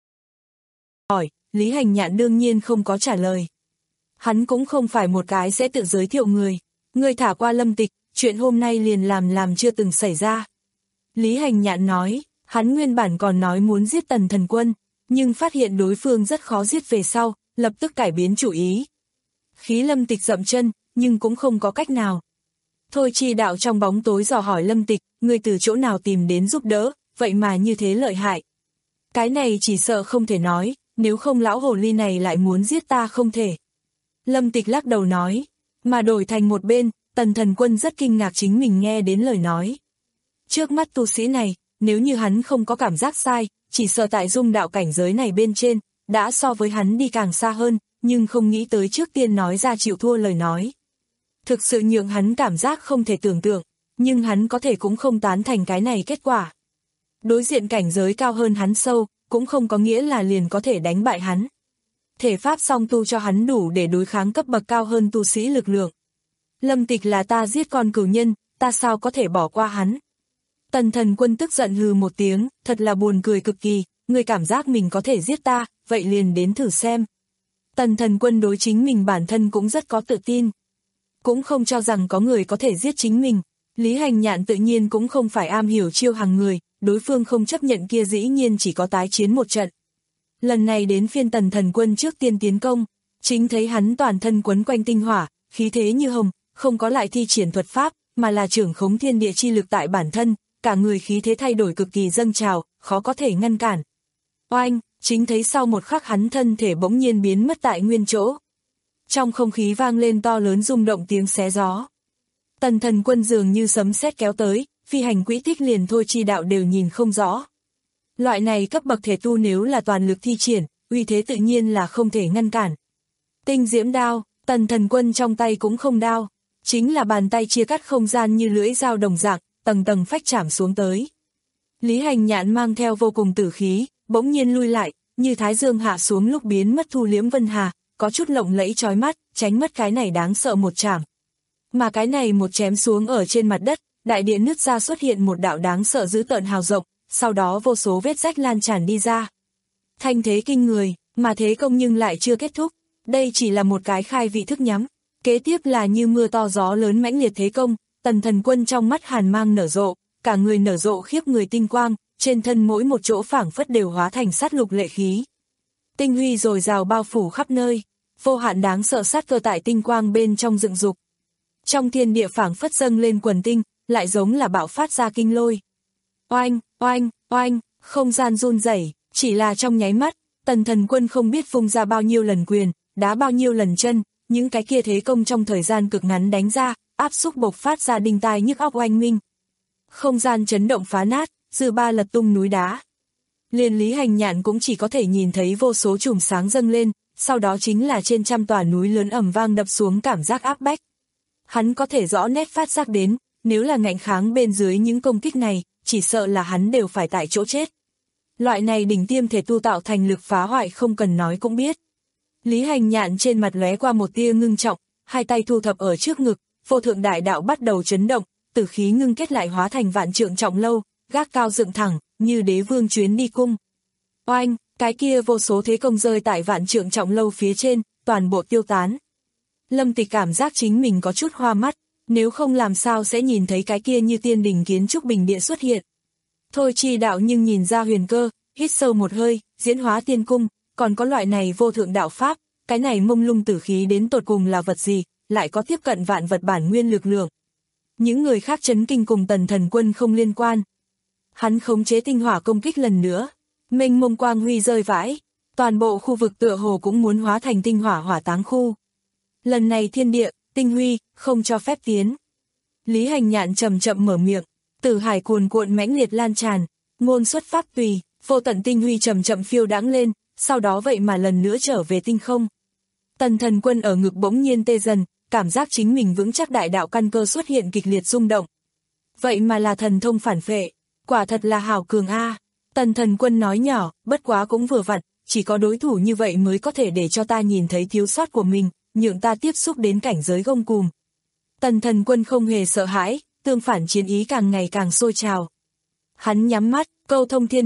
Hỏi, Lý Hành Nhạn đương nhiên không có trả lời. Hắn cũng không phải một cái sẽ tự giới thiệu người. Người thả qua Lâm Tịch, chuyện hôm nay liền làm làm chưa từng xảy ra. Lý Hành Nhạn nói, hắn nguyên bản còn nói muốn giết Tần Thần Quân, nhưng phát hiện đối phương rất khó giết về sau, lập tức cải biến chủ ý. Khí Lâm Tịch dậm chân, nhưng cũng không có cách nào. Thôi Chi Đạo trong bóng tối dò hỏi Lâm Tịch, ngươi từ chỗ nào tìm đến giúp đỡ, vậy mà như thế lợi hại. Cái này chỉ sợ không thể nói, nếu không lão hồ ly này lại muốn giết ta không thể. Lâm Tịch lắc đầu nói, mà đổi thành một bên, Tần Thần Quân rất kinh ngạc chính mình nghe đến lời nói. Trước mắt tu sĩ này, nếu như hắn không có cảm giác sai, chỉ sợ tại dung đạo cảnh giới này bên trên, đã so với hắn đi càng xa hơn, nhưng không nghĩ tới trước tiên nói ra chịu thua lời nói. Thực sự nhượng hắn cảm giác không thể tưởng tượng, nhưng hắn có thể cũng không tán thành cái này kết quả. Đối diện cảnh giới cao hơn hắn sâu, cũng không có nghĩa là liền có thể đánh bại hắn. Thể pháp song tu cho hắn đủ để đối kháng cấp bậc cao hơn tu sĩ lực lượng. Lâm Tịch là ta giết con cừu nhân, ta sao có thể bỏ qua hắn. Tần Thần Quân tức giận hừ một tiếng, thật là buồn cười cực kỳ, người cảm giác mình có thể giết ta, vậy liền đến thử xem. Tần Thần Quân đối chính mình bản thân cũng rất có tự tin. Cũng không cho rằng có người có thể giết chính mình. Lý Hành Nhạn tự nhiên cũng không phải am hiểu chiêu hàng người, đối phương không chấp nhận kia dĩ nhiên chỉ có tái chiến một trận. Lần này đến phiên Tần Thần Quân trước tiên tiến công, chính thấy hắn toàn thân quấn quanh tinh hỏa, khí thế như hồng, không có lại thi triển thuật pháp, mà là trưởng khống thiên địa chi lực tại bản thân, cả người khí thế thay đổi cực kỳ dâng trào, khó có thể ngăn cản. Oanh, chính thấy sau một khắc hắn thân thể bỗng nhiên biến mất tại nguyên chỗ. Trong không khí vang lên to lớn rung động tiếng xé gió. Tần Thần Quân dường như sấm sét kéo tới, phi hành quỹ tích liền Thôi Chi Đạo đều nhìn không rõ. Loại này cấp bậc thể tu nếu là toàn lực thi triển, uy thế tự nhiên là không thể ngăn cản. Tinh diễm đao, Tần Thần Quân trong tay cũng không đao, chính là bàn tay chia cắt không gian như lưỡi dao đồng dạng, tầng tầng phách chạm xuống tới. Lý Hành Nhạn mang theo vô cùng tử khí, bỗng nhiên lui lại, như thái dương hạ xuống lúc biến mất thu liễm vân hà, có chút lộng lẫy chói mắt, tránh mất cái này đáng sợ một chạm. Mà cái này một chém xuống ở trên mặt đất, đại địa nứt ra xuất hiện một đạo đáng sợ dữ tợn hào rộng, sau đó vô số vết rách lan tràn đi ra. Thanh thế kinh người, mà thế công nhưng lại chưa kết thúc, đây chỉ là một cái khai vị thức nhắm. Kế tiếp là như mưa to gió lớn mãnh liệt thế công, Tần Thần Quân trong mắt hàn mang nở rộ, cả người nở rộ khiếp người tinh quang, trên thân mỗi một chỗ phảng phất đều hóa thành sát lục lệ khí. Tinh huy dồi dào bao phủ khắp nơi, vô hạn đáng sợ sát cơ tại tinh quang bên trong dựng dục. Trong thiên địa phảng phất dâng lên quần tinh, lại giống là bạo phát ra kinh lôi. Oanh, oanh, oanh, không gian run rẩy, chỉ là trong nháy mắt, Tần Thần Quân không biết vung ra bao nhiêu lần quyền, đá bao nhiêu lần chân, những cái kia thế công trong thời gian cực ngắn đánh ra, áp xúc bộc phát ra đinh tai nhức óc oanh minh. Không gian chấn động phá nát, dư ba lật tung núi đá. Liền Lý Hành Nhạn cũng chỉ có thể nhìn thấy vô số chùm sáng dâng lên, sau đó chính là trên trăm tòa núi lớn ầm vang đập xuống cảm giác áp bách. Hắn có thể rõ nét phát giác đến, nếu là ngạnh kháng bên dưới những công kích này, chỉ sợ là hắn đều phải tại chỗ chết. Loại này đỉnh tiêm thể tu tạo thành lực phá hoại không cần nói cũng biết. Lý Hành Nhạn trên mặt lóe qua một tia ngưng trọng, hai tay thu thập ở trước ngực, vô thượng đại đạo bắt đầu chấn động, tử khí ngưng kết lại hóa thành vạn trượng trọng lâu, gác cao dựng thẳng, như đế vương chuyến đi cung. Oanh, cái kia vô số thế công rơi tại vạn trượng trọng lâu phía trên, toàn bộ tiêu tán. Lâm Tịch cảm giác chính mình có chút hoa mắt, nếu không làm sao sẽ nhìn thấy cái kia như tiên đình kiến trúc bình địa xuất hiện. Thôi Chi Đạo nhưng nhìn ra huyền cơ, hít sâu một hơi, diễn hóa tiên cung, còn có loại này vô thượng đạo pháp, cái này mông lung tử khí đến tột cùng là vật gì, lại có tiếp cận vạn vật bản nguyên lực lượng. Những người khác chấn kinh cùng Tần Thần Quân không liên quan. Hắn khống chế tinh hỏa công kích lần nữa, mênh mông quang huy rơi vãi, toàn bộ khu vực tựa hồ cũng muốn hóa thành tinh hỏa hỏa táng khu. Lần này thiên địa, tinh huy, không cho phép tiến. Lý Hành Nhạn chậm chậm mở miệng, tử hải cuồn cuộn mãnh liệt lan tràn, ngôn xuất pháp tùy, vô tận tinh huy chậm chậm phiêu đãng lên, sau đó vậy mà lần nữa trở về tinh không. Tần Thần Quân ở ngực bỗng nhiên tê dần, cảm giác chính mình vững chắc đại đạo căn cơ xuất hiện kịch liệt rung động. Vậy mà là thần thông phản phệ, quả thật là hảo cường a. Tần Thần Quân nói nhỏ, bất quá cũng vừa vặn, chỉ có đối thủ như vậy mới có thể để cho ta nhìn thấy thiếu sót của mình, nhượng ta tiếp xúc đến cảnh giới gông cùm. Tần Thần Quân không hề sợ hãi, tương phản chiến ý càng ngày càng sôi trào. Hắn nhắm mắt, câu thông thiên địa,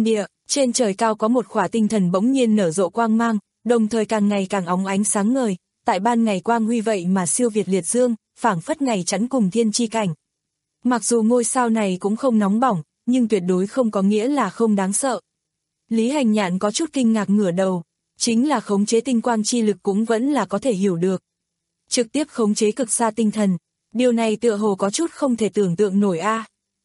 Trên trời cao có một khỏa tinh thần bỗng nhiên nở rộ quang mang, đồng thời càng ngày càng óng ánh sáng ngời, tại ban ngày quang huy vậy mà siêu việt liệt dương, phảng phất ngày chẵn cùng thiên chi cảnh. Mặc dù ngôi sao này cũng không nóng bỏng, nhưng tuyệt đối không có nghĩa là không đáng sợ. Lý Hành Nhạn có chút kinh ngạc ngửa đầu, chính là khống chế tinh quang chi lực cũng vẫn là có thể hiểu được. Trực tiếp khống chế cực xa tinh thần, điều này tựa hồ có chút không thể tưởng tượng nổi a.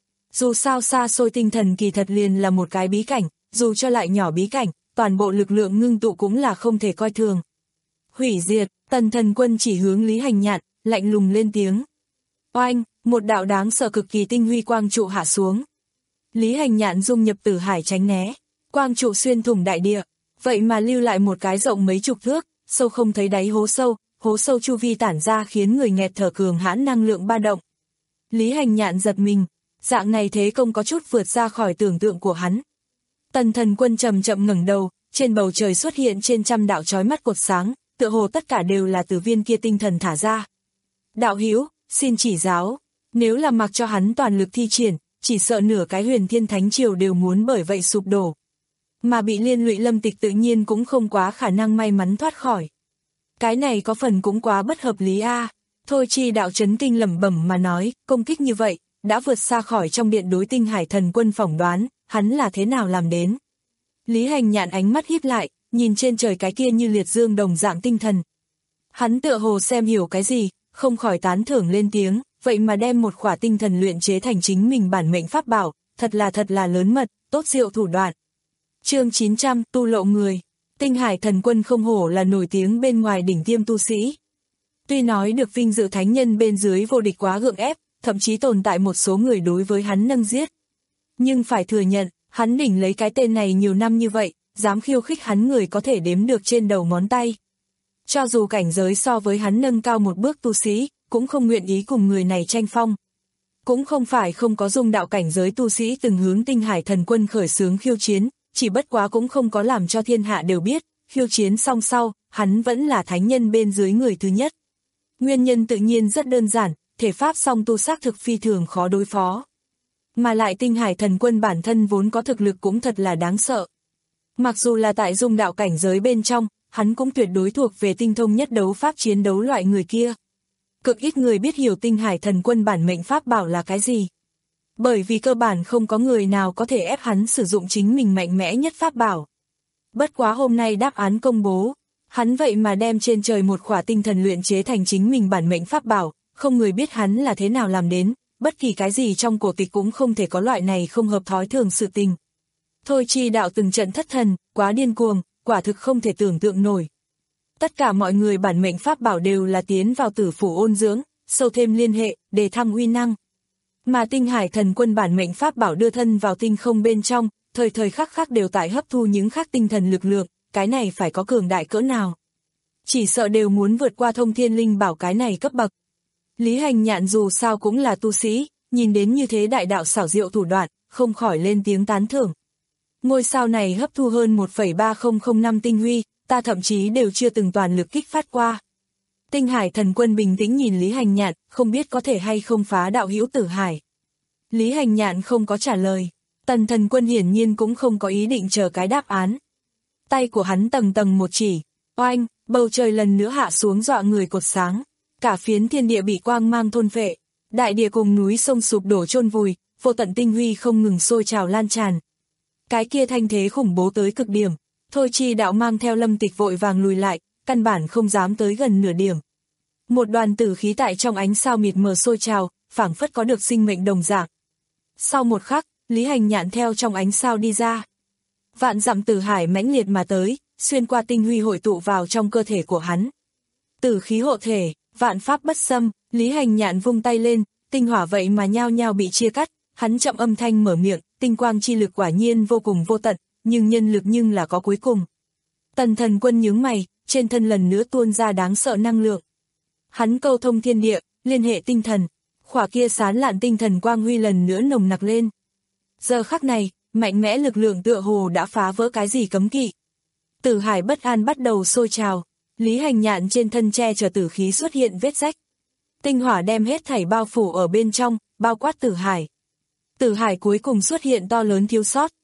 Dù sao xa xôi tinh thần kỳ thật liền là một cái bí cảnh, dù cho lại nhỏ bí cảnh, toàn bộ lực lượng ngưng tụ cũng là không thể coi thường. Hủy diệt, Tần Thần Quân chỉ hướng Lý Hành Nhạn, lạnh lùng lên tiếng. Oanh, một đạo đáng sợ cực kỳ tinh huy quang trụ hạ xuống. Lý Hành Nhạn dung nhập tử hải tránh né, quang trụ xuyên thủng đại địa, vậy mà lưu lại một cái rộng mấy chục thước, sâu không thấy đáy hố sâu, hố sâu chu vi tản ra khiến người nghẹt thở cường hãn năng lượng ba động. Lý Hành Nhạn giật mình, dạng này thế công có chút vượt ra khỏi tưởng tượng của hắn. Tần Thần Quân chậm chậm ngẩng đầu, trên bầu trời xuất hiện trên trăm đạo chói mắt cột sáng, tựa hồ tất cả đều là từ viên kia tinh thần thả ra. Đạo hữu, xin chỉ giáo, nếu là mặc cho hắn toàn lực thi triển, chỉ sợ nửa cái Huyền Thiên Thánh Triều đều muốn bởi vậy sụp đổ. Mà bị liên lụy Lâm Tịch tự nhiên cũng không quá khả năng may mắn thoát khỏi. Cái này có phần cũng quá bất hợp lý a. À. Thôi Chi đạo chấn kinh lẩm bẩm mà nói, công kích như vậy, đã vượt xa khỏi trong điện đối Tinh Hải Thần Quân phỏng đoán, hắn là thế nào làm đến. Lý Hành Nhạn ánh mắt híp lại, nhìn trên trời cái kia như liệt dương đồng dạng tinh thần. Hắn tựa hồ xem hiểu cái gì, không khỏi tán thưởng lên tiếng, vậy mà đem một khỏa tinh thần luyện chế thành chính mình bản mệnh pháp bảo, thật là thật là lớn mật, tốt diệu thủ đoạn. Chương chín trăm, tu lộ người. Tinh Hải Thần Quân không hổ là nổi tiếng bên ngoài đỉnh tiêm tu sĩ. Tuy nói được vinh dự thánh nhân bên dưới vô địch quá gượng ép, thậm chí tồn tại một số người đối với hắn nâng giết. Nhưng phải thừa nhận, hắn đỉnh lấy cái tên này nhiều năm như vậy, dám khiêu khích hắn người có thể đếm được trên đầu ngón tay. Cho dù cảnh giới so với hắn nâng cao một bước tu sĩ, cũng không nguyện ý cùng người này tranh phong. Cũng không phải không có dung đạo cảnh giới tu sĩ từng hướng Tinh Hải Thần Quân khởi xướng khiêu chiến, chỉ bất quá cũng không có làm cho thiên hạ đều biết, khiêu chiến xong sau, hắn vẫn là thánh nhân bên dưới người thứ nhất. Nguyên nhân tự nhiên rất đơn giản, thể pháp song tu xác thực phi thường khó đối phó. Mà lại Tinh Hải Thần Quân bản thân vốn có thực lực cũng thật là đáng sợ. Mặc dù là tại dung đạo cảnh giới bên trong, hắn cũng tuyệt đối thuộc về tinh thông nhất đấu pháp chiến đấu loại người kia. Cực ít người biết hiểu Tinh Hải Thần Quân bản mệnh pháp bảo là cái gì. Bởi vì cơ bản không có người nào có thể ép hắn sử dụng chính mình mạnh mẽ nhất pháp bảo. Bất quá hôm nay đáp án công bố, hắn vậy mà đem trên trời một khỏa tinh thần luyện chế thành chính mình bản mệnh pháp bảo, không người biết hắn là thế nào làm đến, bất kỳ cái gì trong cổ tịch cũng không thể có loại này không hợp thói thường sự tình. Thôi Chi đạo từng trận thất thần, quá điên cuồng, quả thực không thể tưởng tượng nổi. Tất cả mọi người bản mệnh pháp bảo đều là tiến vào tử phủ ôn dưỡng, sâu thêm liên hệ, để thăng uy năng. Mà Tinh Hải Thần Quân bản mệnh pháp bảo đưa thân vào tinh không bên trong, thời thời khắc khắc đều tại hấp thu những khác tinh thần lực lượng, cái này phải có cường đại cỡ nào. Chỉ sợ đều muốn vượt qua Thông Thiên Linh bảo cái này cấp bậc. Lý Hành Nhạn dù sao cũng là tu sĩ, nhìn đến như thế đại đạo xảo diệu thủ đoạn, không khỏi lên tiếng tán thưởng. Ngôi sao này hấp thu hơn một phẩy ba không không năm tinh huy, ta thậm chí đều chưa từng toàn lực kích phát qua. Tinh Hải Thần Quân bình tĩnh nhìn Lý Hành Nhạn, không biết có thể hay không phá đạo hữu tử hải. Lý Hành Nhạn không có trả lời, Tần Thần Quân hiển nhiên cũng không có ý định chờ cái đáp án. Tay của hắn tầng tầng một chỉ, oanh, bầu trời lần nữa hạ xuống dọa người cột sáng, cả phiến thiên địa bị quang mang thôn phệ, đại địa cùng núi sông sụp đổ chôn vùi, vô tận tinh huy không ngừng sôi trào lan tràn. Cái kia thanh thế khủng bố tới cực điểm, Thôi Chi đạo mang theo Lâm Tịch vội vàng lùi lại, căn bản không dám tới gần nửa điểm. Một đoàn tử khí tại trong ánh sao mịt mờ sôi trào, phảng phất có được sinh mệnh đồng dạng. Sau một khắc, Lý Hành Nhạn theo trong ánh sao đi ra. Vạn dặm tử hải mãnh liệt mà tới, xuyên qua tinh huy hội tụ vào trong cơ thể của hắn. Tử khí hộ thể, vạn pháp bất xâm, Lý Hành Nhạn vung tay lên, tinh hỏa vậy mà nhao nhao bị chia cắt, hắn chậm âm thanh mở miệng, tinh quang chi lực quả nhiên vô cùng vô tận, nhưng nhân lực nhưng là có cuối cùng. Tần Thần Quân nhướng mày, trên thân lần nữa tuôn ra đáng sợ năng lượng. Hắn câu thông thiên địa, liên hệ tinh thần, khỏa kia sán lạn tinh thần quang huy lần nữa nồng nặc lên. Giờ khắc này, mạnh mẽ lực lượng tựa hồ đã phá vỡ cái gì cấm kỵ. Tử hải bất an bắt đầu sôi trào, Lý Hành Nhạn trên thân che chở tử khí xuất hiện vết rách. Tinh hỏa đem hết thảy bao phủ ở bên trong, bao quát tử hải. Tử hải cuối cùng xuất hiện to lớn thiếu sót,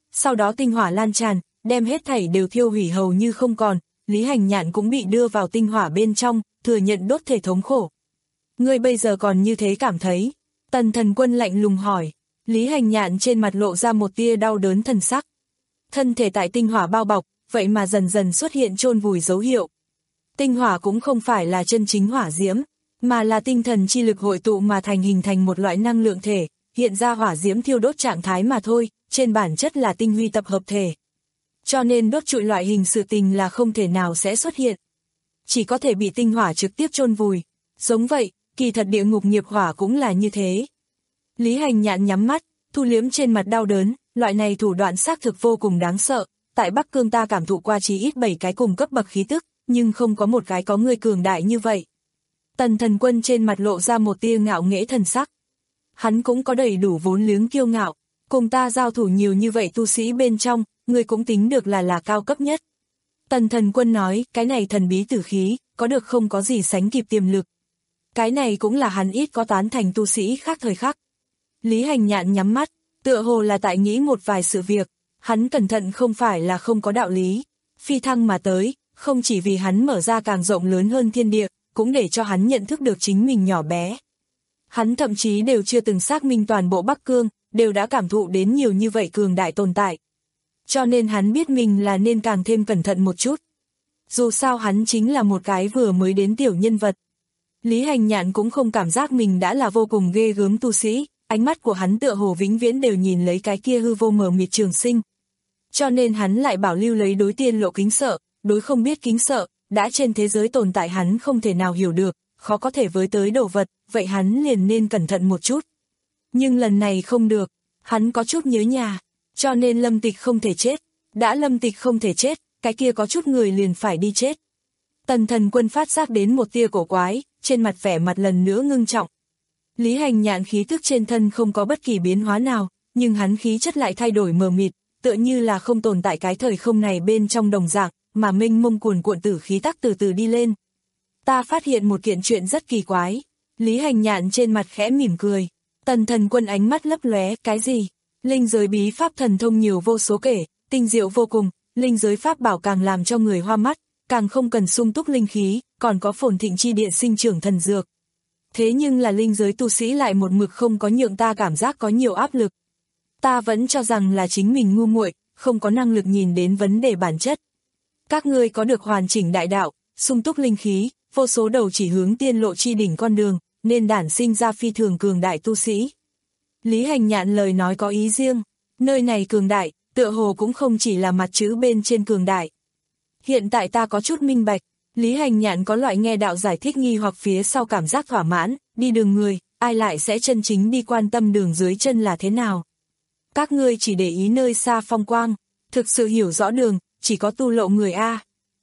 sau đó tinh hỏa lan tràn, đem hết thảy đều thiêu hủy hầu như không còn, Lý Hành Nhạn cũng bị đưa vào tinh hỏa bên trong, thừa nhận đốt thể thống khổ. Ngươi bây giờ còn như thế cảm thấy? Tần Thần Quân lạnh lùng hỏi. Lý Hành Nhạn trên mặt lộ ra một tia đau đớn thần sắc. Thân thể tại tinh hỏa bao bọc, vậy mà dần dần xuất hiện chôn vùi dấu hiệu. Tinh hỏa cũng không phải là chân chính hỏa diễm, mà là tinh thần chi lực hội tụ mà thành hình thành một loại năng lượng thể, hiện ra hỏa diễm thiêu đốt trạng thái mà thôi, trên bản chất là tinh huy tập hợp thể. Cho nên đốt trụi loại hình sự tình là không thể nào sẽ xuất hiện. Chỉ có thể bị tinh hỏa trực tiếp chôn vùi. Giống vậy, kỳ thật địa ngục nghiệp hỏa cũng là như thế. Lý Hành Nhạn nhắm mắt, thu liếm trên mặt đau đớn, loại này thủ đoạn xác thực vô cùng đáng sợ. Tại Bắc Cương ta cảm thụ qua chí ít bảy cái cùng cấp bậc khí tức, nhưng không có một cái có người cường đại như vậy. Tần Thần Quân trên mặt lộ ra một tia ngạo nghễ thần sắc. Hắn cũng có đầy đủ vốn liếng kiêu ngạo, cùng ta giao thủ nhiều như vậy tu sĩ bên trong, người cũng tính được là là cao cấp nhất. Tần Thần Quân nói, cái này thần bí tử khí, có được không có gì sánh kịp tiềm lực. Cái này cũng là hắn ít có tán thành tu sĩ khác thời khắc. Lý Hành Nhạn nhắm mắt, tựa hồ là tại nghĩ một vài sự việc, hắn cẩn thận không phải là không có đạo lý. Phi thăng mà tới, không chỉ vì hắn mở ra càng rộng lớn hơn thiên địa, cũng để cho hắn nhận thức được chính mình nhỏ bé. Hắn thậm chí đều chưa từng xác minh toàn bộ Bắc Cương, đều đã cảm thụ đến nhiều như vậy cường đại tồn tại. Cho nên hắn biết mình là nên càng thêm cẩn thận một chút. Dù sao hắn chính là một cái vừa mới đến tiểu nhân vật. Lý Hành Nhạn cũng không cảm giác mình đã là vô cùng ghê gớm tu sĩ, ánh mắt của hắn tựa hồ vĩnh viễn đều nhìn lấy cái kia hư vô mờ mịt trường sinh. Cho nên hắn lại bảo lưu lấy đối tiên lộ kính sợ, đối không biết kính sợ, đã trên thế giới tồn tại hắn không thể nào hiểu được, khó có thể với tới đồ vật, vậy hắn liền nên cẩn thận một chút. Nhưng lần này không được, hắn có chút nhớ nhà, cho nên Lâm Tịch không thể chết, đã Lâm Tịch không thể chết, cái kia có chút người liền phải đi chết. Tần Thần Quân phát giác đến một tia cổ quái, trên mặt vẻ mặt lần nữa ngưng trọng. Lý Hành Nhạn khí tức trên thân không có bất kỳ biến hóa nào, nhưng hắn khí chất lại thay đổi mờ mịt, tựa như là không tồn tại cái thời không này bên trong đồng dạng, mà mênh mông cuồn cuộn tử khí tắc từ từ đi lên. Ta phát hiện một kiện chuyện rất kỳ quái. Lý Hành Nhạn trên mặt khẽ mỉm cười. Tần Thần Quân ánh mắt lấp lóe, cái gì? Linh giới bí pháp thần thông nhiều vô số kể, tinh diệu vô cùng, linh giới pháp bảo càng làm cho người hoa mắt, càng không cần sung túc linh khí, còn có phồn thịnh chi địa sinh trưởng thần dược. Thế nhưng là linh giới tu sĩ lại một mực không có nhượng ta cảm giác có nhiều áp lực. Ta vẫn cho rằng là chính mình ngu muội, không có năng lực nhìn đến vấn đề bản chất. Các ngươi có được hoàn chỉnh đại đạo, sung túc linh khí, vô số đầu chỉ hướng tiên lộ chi đỉnh con đường, nên đản sinh ra phi thường cường đại tu sĩ. Lý Hành Nhạn lời nói có ý riêng, nơi này cường đại, tựa hồ cũng không chỉ là mặt chữ bên trên cường đại. Hiện tại ta có chút minh bạch, Lý Hành Nhạn có loại nghe đạo giải thích nghi hoặc phía sau cảm giác thỏa mãn, đi đường người, ai lại sẽ chân chính đi quan tâm đường dưới chân là thế nào. Các ngươi chỉ để ý nơi xa phong quang, thực sự hiểu rõ đường, chỉ có tu lộ người A.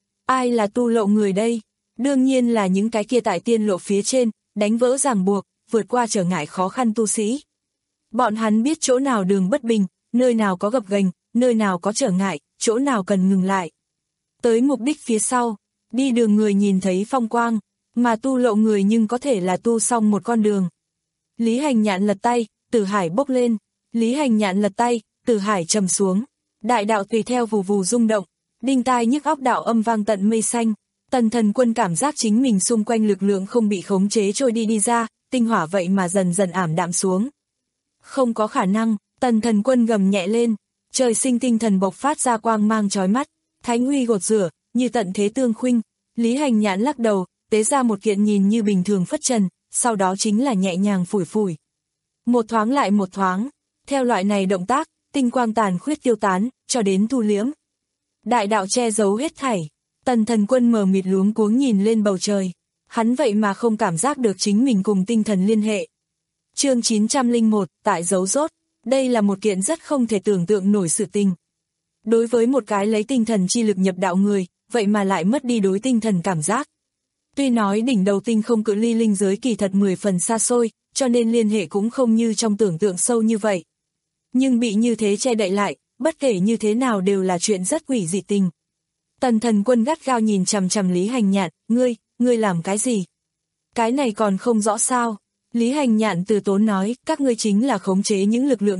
Ai là tu lộ người đây? Đương nhiên là những cái kia tại tiên lộ phía trên, đánh vỡ ràng buộc, vượt qua trở ngại khó khăn tu sĩ. Bọn hắn biết chỗ nào đường bất bình, nơi nào có gập ghềnh, nơi nào có trở ngại, chỗ nào cần ngừng lại. Tới mục đích phía sau, đi đường người nhìn thấy phong quang, mà tu lộ người nhưng có thể là tu xong một con đường. Lý Hành Nhạn lật tay, Tử Hải bốc lên, Lý Hành Nhạn lật tay, Tử Hải trầm xuống, đại đạo tùy theo vù vù rung động, đinh tai nhức óc đạo âm vang tận mây xanh. Tần Thần Quân cảm giác chính mình xung quanh lực lượng không bị khống chế trôi đi đi ra, tinh hỏa vậy mà dần dần ảm đạm xuống. Không có khả năng, Tần Thần Quân gầm nhẹ lên, trời sinh tinh thần bộc phát ra quang mang chói mắt, thánh uy gột rửa, như tận thế tương khuynh. Lý Hành Nhạn lắc đầu, tế ra một kiện nhìn như bình thường phất trần, sau đó chính là nhẹ nhàng phủi phủi. Một thoáng lại một thoáng, theo loại này động tác, tinh quang tàn khuyết tiêu tán, cho đến thu liễm. Đại đạo che giấu hết thảy. Tần Thần Quân mờ mịt luống cuống nhìn lên bầu trời, hắn vậy mà không cảm giác được chính mình cùng tinh thần liên hệ. Chương chín trăm lẻ một, tại dấu rốt, đây là một kiện rất không thể tưởng tượng nổi sự tình. Đối với một cái lấy tinh thần chi lực nhập đạo người, vậy mà lại mất đi đối tinh thần cảm giác. Tuy nói đỉnh đầu tinh không cự ly linh giới kỳ thật mười phần xa xôi, cho nên liên hệ cũng không như trong tưởng tượng sâu như vậy. Nhưng bị như thế che đậy lại, bất kể như thế nào đều là chuyện rất quỷ dị tình. Tần Thần Quân gắt gao nhìn chằm chằm Lý Hành Nhạn, ngươi, ngươi làm cái gì? Cái này còn không rõ sao? Lý Hành Nhạn từ tốn nói, các ngươi chính là khống chế những lực lượng này,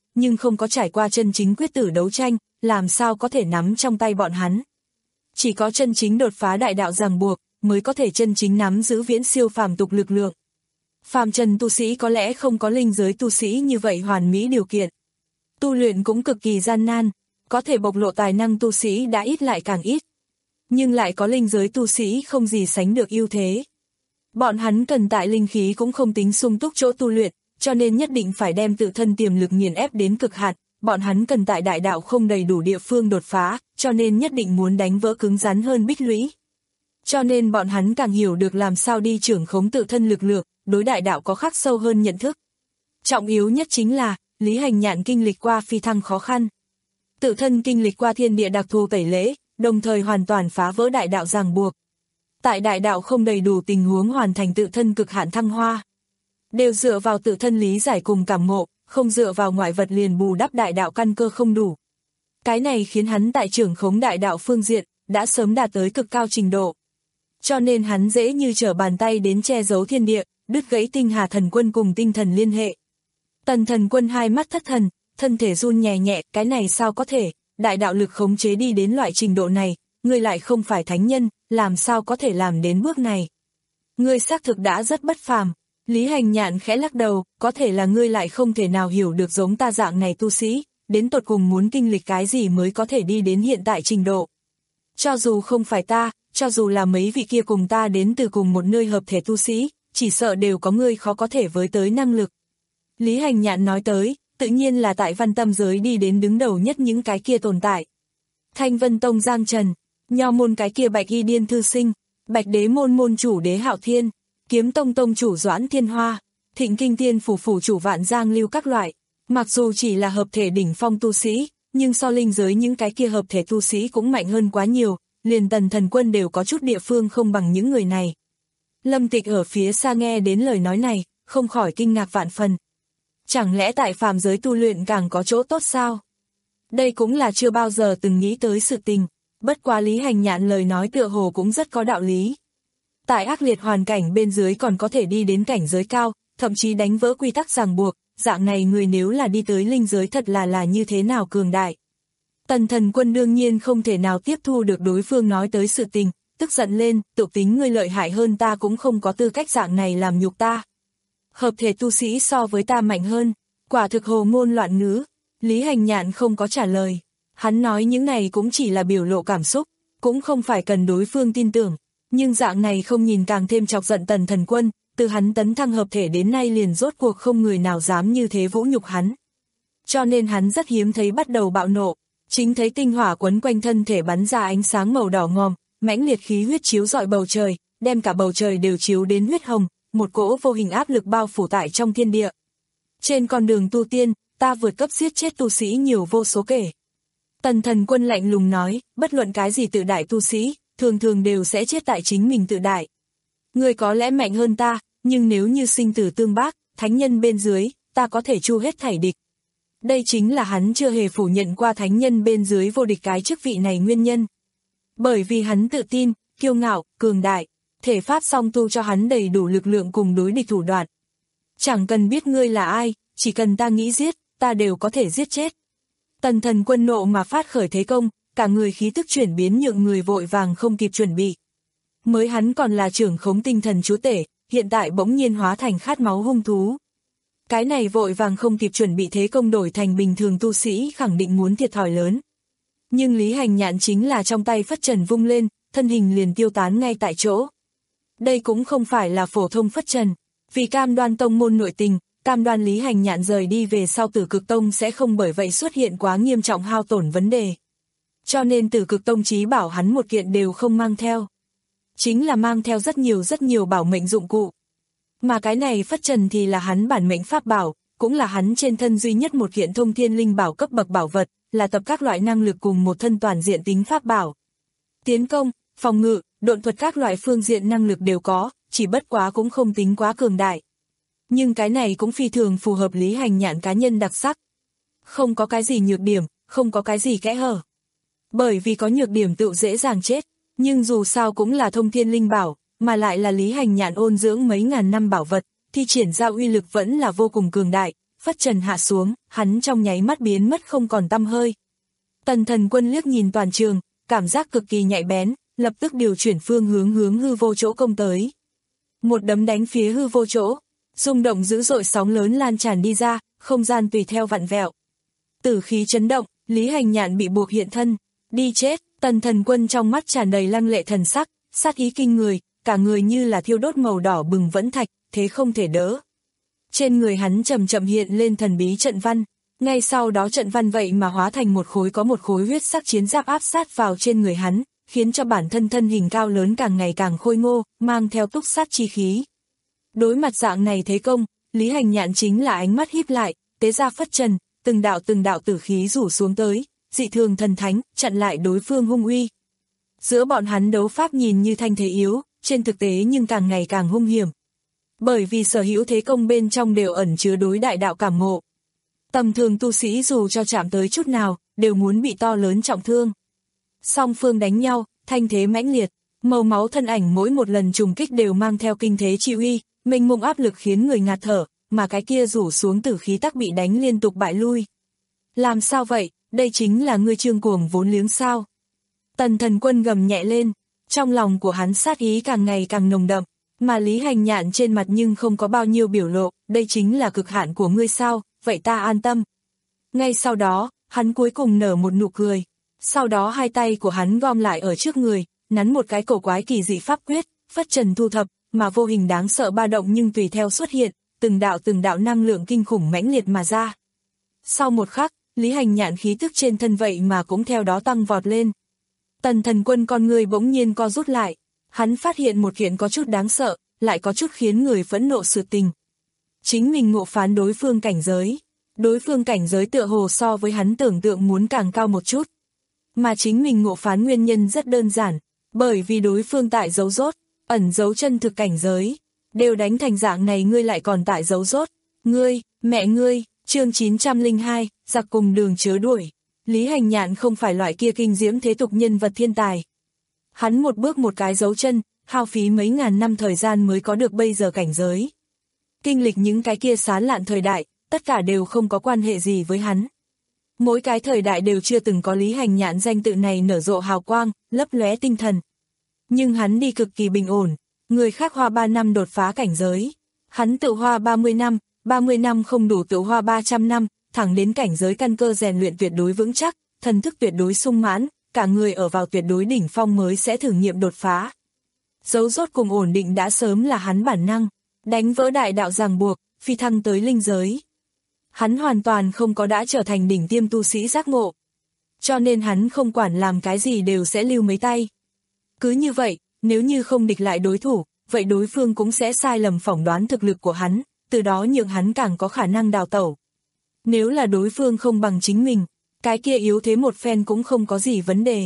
nhưng không có trải qua chân chính quyết tử đấu tranh, làm sao có thể nắm trong tay bọn hắn. Chỉ có chân chính đột phá đại đạo ràng buộc, mới có thể chân chính nắm giữ viễn siêu phàm tục lực lượng. Phàm trần tu sĩ có lẽ không có linh giới tu sĩ như vậy hoàn mỹ điều kiện. Tu luyện cũng cực kỳ gian nan, có thể bộc lộ tài năng tu sĩ đã ít lại càng ít. Nhưng lại có linh giới tu sĩ không gì sánh được ưu thế. Bọn hắn cần tại linh khí cũng không tính sung túc chỗ tu luyện, cho nên nhất định phải đem tự thân tiềm lực nghiền ép đến cực hạn. Bọn hắn cần tại đại đạo không đầy đủ địa phương đột phá, cho nên nhất định muốn đánh vỡ cứng rắn hơn bích lũy. Cho nên bọn hắn càng hiểu được làm sao đi trưởng khống tự thân lực lượng, đối đại đạo có khắc sâu hơn nhận thức. Trọng yếu nhất chính là, Lý Hành Nhạn kinh lịch qua phi thăng khó khăn. Tự thân kinh lịch qua thiên địa đặc thù tẩy lễ, đồng thời hoàn toàn phá vỡ đại đạo ràng buộc. Tại đại đạo không đầy đủ tình huống hoàn thành tự thân cực hạn thăng hoa. Đều dựa vào tự thân lý giải cùng cảm ngộ, không dựa vào ngoại vật liền bù đắp đại đạo căn cơ không đủ. Cái này khiến hắn tại trưởng khống đại đạo phương diện, đã sớm đạt tới cực cao trình độ. Cho nên hắn dễ như trở bàn tay đến che giấu thiên địa, đứt gãy tinh hà thần quân cùng tinh thần liên hệ. Tần thần quân hai mắt thất thần, thân thể run nhẹ nhẹ, cái này sao có thể, đại đạo lực khống chế đi đến loại trình độ này, ngươi lại không phải thánh nhân, làm sao có thể làm đến bước này. Ngươi xác thực đã rất bất phàm. Lý Hành Nhạn khẽ lắc đầu, có thể là ngươi lại không thể nào hiểu được giống ta dạng này tu sĩ, đến tột cùng muốn kinh lịch cái gì mới có thể đi đến hiện tại trình độ. Cho dù không phải ta, cho dù là mấy vị kia cùng ta đến từ cùng một nơi hợp thể tu sĩ, chỉ sợ đều có ngươi khó có thể với tới năng lực. Lý Hành Nhạn nói tới, tự nhiên là tại văn tâm giới đi đến đứng đầu nhất những cái kia tồn tại. Thanh Vân Tông Giang Trần, Nho môn cái kia Bạch Y Điên Thư Sinh, Bạch Đế môn môn chủ Đế Hạo Thiên, Kiếm Tông Tông chủ Doãn Thiên Hoa, Thịnh Kinh Tiên phủ phủ chủ Vạn Giang Lưu các loại, mặc dù chỉ là hợp thể đỉnh phong tu sĩ, nhưng so linh giới những cái kia hợp thể tu sĩ cũng mạnh hơn quá nhiều, liền Tần thần quân đều có chút địa phương không bằng những người này. Lâm Tịch ở phía xa nghe đến lời nói này, không khỏi kinh ngạc vạn phần. Chẳng lẽ tại phàm giới tu luyện càng có chỗ tốt sao? Đây cũng là chưa bao giờ từng nghĩ tới sự tình, bất quá Lý Hành Nhạn lời nói tựa hồ cũng rất có đạo lý. Tại ác liệt hoàn cảnh bên dưới còn có thể đi đến cảnh giới cao, thậm chí đánh vỡ quy tắc ràng buộc, dạng này người nếu là đi tới linh giới thật là là như thế nào cường đại. Tần thần quân đương nhiên không thể nào tiếp thu được đối phương nói tới sự tình, tức giận lên, tự tính ngươi lợi hại hơn ta cũng không có tư cách dạng này làm nhục ta. Hợp thể tu sĩ so với ta mạnh hơn, quả thực hồ ngôn loạn ngữ. Lý Hành Nhạn không có trả lời, hắn nói những này cũng chỉ là biểu lộ cảm xúc, cũng không phải cần đối phương tin tưởng, nhưng dạng này không nhìn càng thêm chọc giận Tần thần quân, từ hắn tấn thăng hợp thể đến nay liền rốt cuộc không người nào dám như thế vũ nhục hắn. Cho nên hắn rất hiếm thấy bắt đầu bạo nộ, chính thấy tinh hỏa quấn quanh thân thể bắn ra ánh sáng màu đỏ ngòm, mãnh liệt khí huyết chiếu rọi bầu trời, đem cả bầu trời đều chiếu đến huyết hồng, một cỗ vô hình áp lực bao phủ tại trong thiên địa. Trên con đường tu tiên, ta vượt cấp giết chết tu sĩ nhiều vô số kể. Tần thần quân lạnh lùng nói, bất luận cái gì tự đại tu sĩ, thường thường đều sẽ chết tại chính mình tự đại. Ngươi có lẽ mạnh hơn ta, nhưng nếu như sinh tử tương bác, thánh nhân bên dưới, ta có thể chu hết thảy địch. Đây chính là hắn chưa hề phủ nhận qua thánh nhân bên dưới vô địch cái chức vị này nguyên nhân. Bởi vì hắn tự tin, kiêu ngạo, cường đại, thể pháp song tu cho hắn đầy đủ lực lượng cùng đối địch thủ đoạn. Chẳng cần biết ngươi là ai, chỉ cần ta nghĩ giết, ta đều có thể giết chết. Tần thần quân nộ mà phát khởi thế công, cả người khí tức chuyển biến nhượng người vội vàng không kịp chuẩn bị. Mới hắn còn là trưởng khống tinh thần chúa tể, hiện tại bỗng nhiên hóa thành khát máu hung thú. Cái này vội vàng không kịp chuẩn bị thế công đổi thành bình thường tu sĩ khẳng định muốn thiệt thòi lớn. Nhưng Lý Hành Nhạn chính là trong tay phất trần vung lên, thân hình liền tiêu tán ngay tại chỗ. Đây cũng không phải là phổ thông phất trần, vì cam đoan tông môn nội tình, cam đoan Lý Hành Nhạn rời đi về sau Tử Cực Tông sẽ không bởi vậy xuất hiện quá nghiêm trọng hao tổn vấn đề. Cho nên Tử Cực Tông chí bảo hắn một kiện đều không mang theo. Chính là mang theo rất nhiều rất nhiều bảo mệnh dụng cụ. Mà cái này phất trần thì là hắn bản mệnh pháp bảo, cũng là hắn trên thân duy nhất một kiện thông thiên linh bảo cấp bậc bảo vật, là tập các loại năng lực cùng một thân toàn diện tính pháp bảo. Tiến công, phòng ngự, độn thuật các loại phương diện năng lực đều có, chỉ bất quá cũng không tính quá cường đại. Nhưng cái này cũng phi thường phù hợp Lý Hành Nhạn cá nhân đặc sắc. Không có cái gì nhược điểm, không có cái gì kẽ hở. Bởi vì có nhược điểm tự dễ dàng chết, nhưng dù sao cũng là thông thiên linh bảo, mà lại là Lý Hành Nhạn ôn dưỡng mấy ngàn năm bảo vật, thi triển ra uy lực vẫn là vô cùng cường đại, phất trần hạ xuống, hắn trong nháy mắt biến mất không còn tăm hơi. Tần Thần Quân liếc nhìn toàn trường, cảm giác cực kỳ nhạy bén, lập tức điều chuyển phương hướng hướng hư vô chỗ công tới. Một đấm đánh phía hư vô chỗ, rung động dữ dội, sóng lớn lan tràn đi ra, không gian tùy theo vặn vẹo. Tử khí chấn động, Lý Hành Nhạn bị buộc hiện thân, đi chết. Tần Thần Quân trong mắt tràn đầy lăng lệ thần sắc, sát ý kinh người, cả người như là thiêu đốt màu đỏ bừng vẫn thạch, thế không thể đỡ. Trên người hắn chậm chậm hiện lên thần bí trận văn, ngay sau đó trận văn vậy mà hóa thành một khối có một khối huyết sắc chiến giáp áp sát vào trên người hắn, khiến cho bản thân thân hình cao lớn càng ngày càng khôi ngô, mang theo túc sát chi khí. Đối mặt dạng này thế công, Lý Hành Nhạn chính là ánh mắt híp lại, tế ra phất trần, từng đạo từng đạo tử khí rủ xuống tới, dị thường thần thánh, chặn lại đối phương hung uy. Giữa bọn hắn đấu pháp nhìn như thanh thế yếu, trên thực tế nhưng càng ngày càng hung hiểm. Bởi vì sở hữu thế công bên trong đều ẩn chứa đối đại đạo cảm ngộ. Tầm thường tu sĩ dù cho chạm tới chút nào, đều muốn bị to lớn trọng thương. Song phương đánh nhau, thanh thế mãnh liệt, màu máu thân ảnh mỗi một lần trùng kích đều mang theo kinh thế chi uy, mênh mông áp lực khiến người ngạt thở, mà cái kia rủ xuống tử khí tắc bị đánh liên tục bại lui. Làm sao vậy, đây chính là ngươi trương cuồng vốn liếng sao? Tần Thần Quân gầm nhẹ lên, trong lòng của hắn sát ý càng ngày càng nồng đậm, mà Lý Hành Nhạn trên mặt nhưng không có bao nhiêu biểu lộ, đây chính là cực hạn của ngươi sao, vậy ta an tâm. Ngay sau đó, hắn cuối cùng nở một nụ cười, sau đó hai tay của hắn gom lại ở trước người, nắn một cái cổ quái kỳ dị pháp quyết, phất trần thu thập, mà vô hình đáng sợ ba động nhưng tùy theo xuất hiện, từng đạo từng đạo năng lượng kinh khủng mãnh liệt mà ra. Sau một khắc, Lý Hành Nhạn khí tức trên thân vậy mà cũng theo đó tăng vọt lên. Tần Thần Quân con người bỗng nhiên co rút lại, hắn phát hiện một kiện có chút đáng sợ, lại có chút khiến người phẫn nộ sự tình. Chính mình ngộ phán đối phương cảnh giới, đối phương cảnh giới tựa hồ so với hắn tưởng tượng muốn càng cao một chút. Mà chính mình ngộ phán nguyên nhân rất đơn giản, bởi vì đối phương tại giấu rốt, ẩn giấu chân thực cảnh giới, đều đánh thành dạng này ngươi lại còn tại giấu rốt. Ngươi, mẹ ngươi, chương chín trăm lẻ hai, giặc cùng đường chớ đuổi. Lý Hành Nhạn không phải loại kia kinh diễm thế tục nhân vật thiên tài. Hắn một bước một cái dấu chân, hao phí mấy ngàn năm thời gian mới có được bây giờ cảnh giới. Kinh lịch những cái kia sán lạn thời đại, tất cả đều không có quan hệ gì với hắn. Mỗi cái thời đại đều chưa từng có Lý Hành Nhạn danh tự này nở rộ hào quang, lấp lóe tinh thần. Nhưng hắn đi cực kỳ bình ổn, người khác hoa ba năm đột phá cảnh giới. Hắn tự hoa ba mươi năm, ba mươi năm không đủ tự hoa ba trăm năm, thẳng đến cảnh giới căn cơ rèn luyện tuyệt đối vững chắc, thần thức tuyệt đối sung mãn, cả người ở vào tuyệt đối đỉnh phong mới sẽ thử nghiệm đột phá. Dấu rốt cùng ổn định đã sớm là hắn bản năng, đánh vỡ đại đạo ràng buộc, phi thăng tới linh giới. Hắn hoàn toàn không có đã trở thành đỉnh tiêm tu sĩ giác ngộ. Cho nên hắn không quản làm cái gì đều sẽ lưu mấy tay. Cứ như vậy, nếu như không địch lại đối thủ, vậy đối phương cũng sẽ sai lầm phỏng đoán thực lực của hắn, từ đó nhượng hắn càng có khả năng đào tẩu. Nếu là đối phương không bằng chính mình, cái kia yếu thế một phen cũng không có gì vấn đề.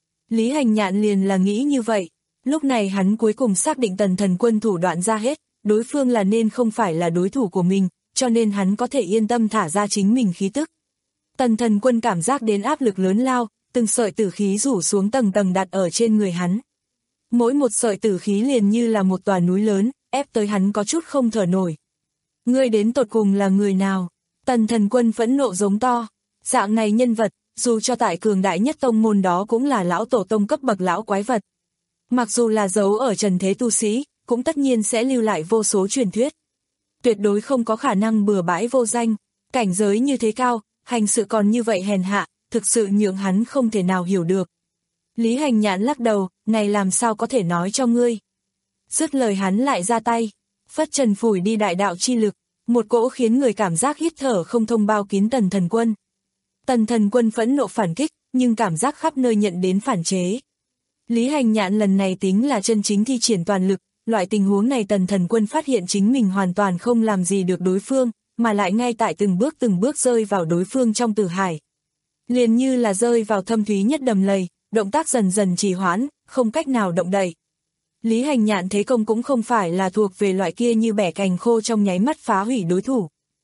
Lý Hành Nhạn liền là nghĩ như vậy, lúc này hắn cuối cùng xác định Tần Thần Quân thủ đoạn ra hết, đối phương là nên không phải là đối thủ của mình, cho nên hắn có thể yên tâm thả ra chính mình khí tức. Tần Thần Quân cảm giác đến áp lực lớn lao, từng sợi tử khí rủ xuống tầng tầng đặt ở trên người hắn. Mỗi một sợi tử khí liền như là một tòa núi lớn, ép tới hắn có chút không thở nổi. Ngươi đến tột cùng là người nào? Tần Thần Quân phẫn nộ giống to. Dạng này nhân vật, dù cho tại cường đại nhất tông môn đó cũng là lão tổ tông cấp bậc lão quái vật. Mặc dù là giấu ở trần thế tu sĩ, cũng tất nhiên sẽ lưu lại vô số truyền thuyết. Tuyệt đối không có khả năng bừa bãi vô danh, cảnh giới như thế cao, hành sự còn như vậy hèn hạ, thực sự nhượng hắn không thể nào hiểu được. Lý Hành Nhạn lắc đầu, này làm sao có thể nói cho ngươi. Dứt lời hắn lại ra tay, phất trần phủi đi đại đạo chi lực, một cỗ khiến người cảm giác hít thở không thông bao kín Tần Thần Quân. Tần Thần Quân phẫn nộ phản kích, nhưng cảm giác khắp nơi nhận đến phản chế. Lý Hành Nhạn lần này tính là chân chính thi triển toàn lực, loại tình huống này Tần Thần Quân phát hiện chính mình hoàn toàn không làm gì được đối phương, mà lại ngay tại từng bước từng bước rơi vào đối phương trong tử hải. Liền như là rơi vào thâm thúy nhất đầm lầy, động tác dần dần trì hoãn, không cách nào động đậy. Lý Hành Nhạn thế công cũng không phải là thuộc về loại kia như bẻ cành khô trong nháy mắt phá hủy đối thủ,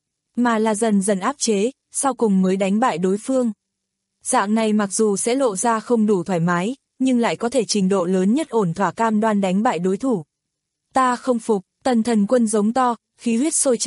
mà là dần dần áp chế, sau cùng mới đánh bại đối phương. Dạng này mặc dù sẽ lộ ra không đủ thoải mái, nhưng lại có thể trình độ lớn nhất ổn thỏa cam đoan đánh bại đối thủ. Ta không phục, Tần Thần Quân giống to, khí huyết sôi trào,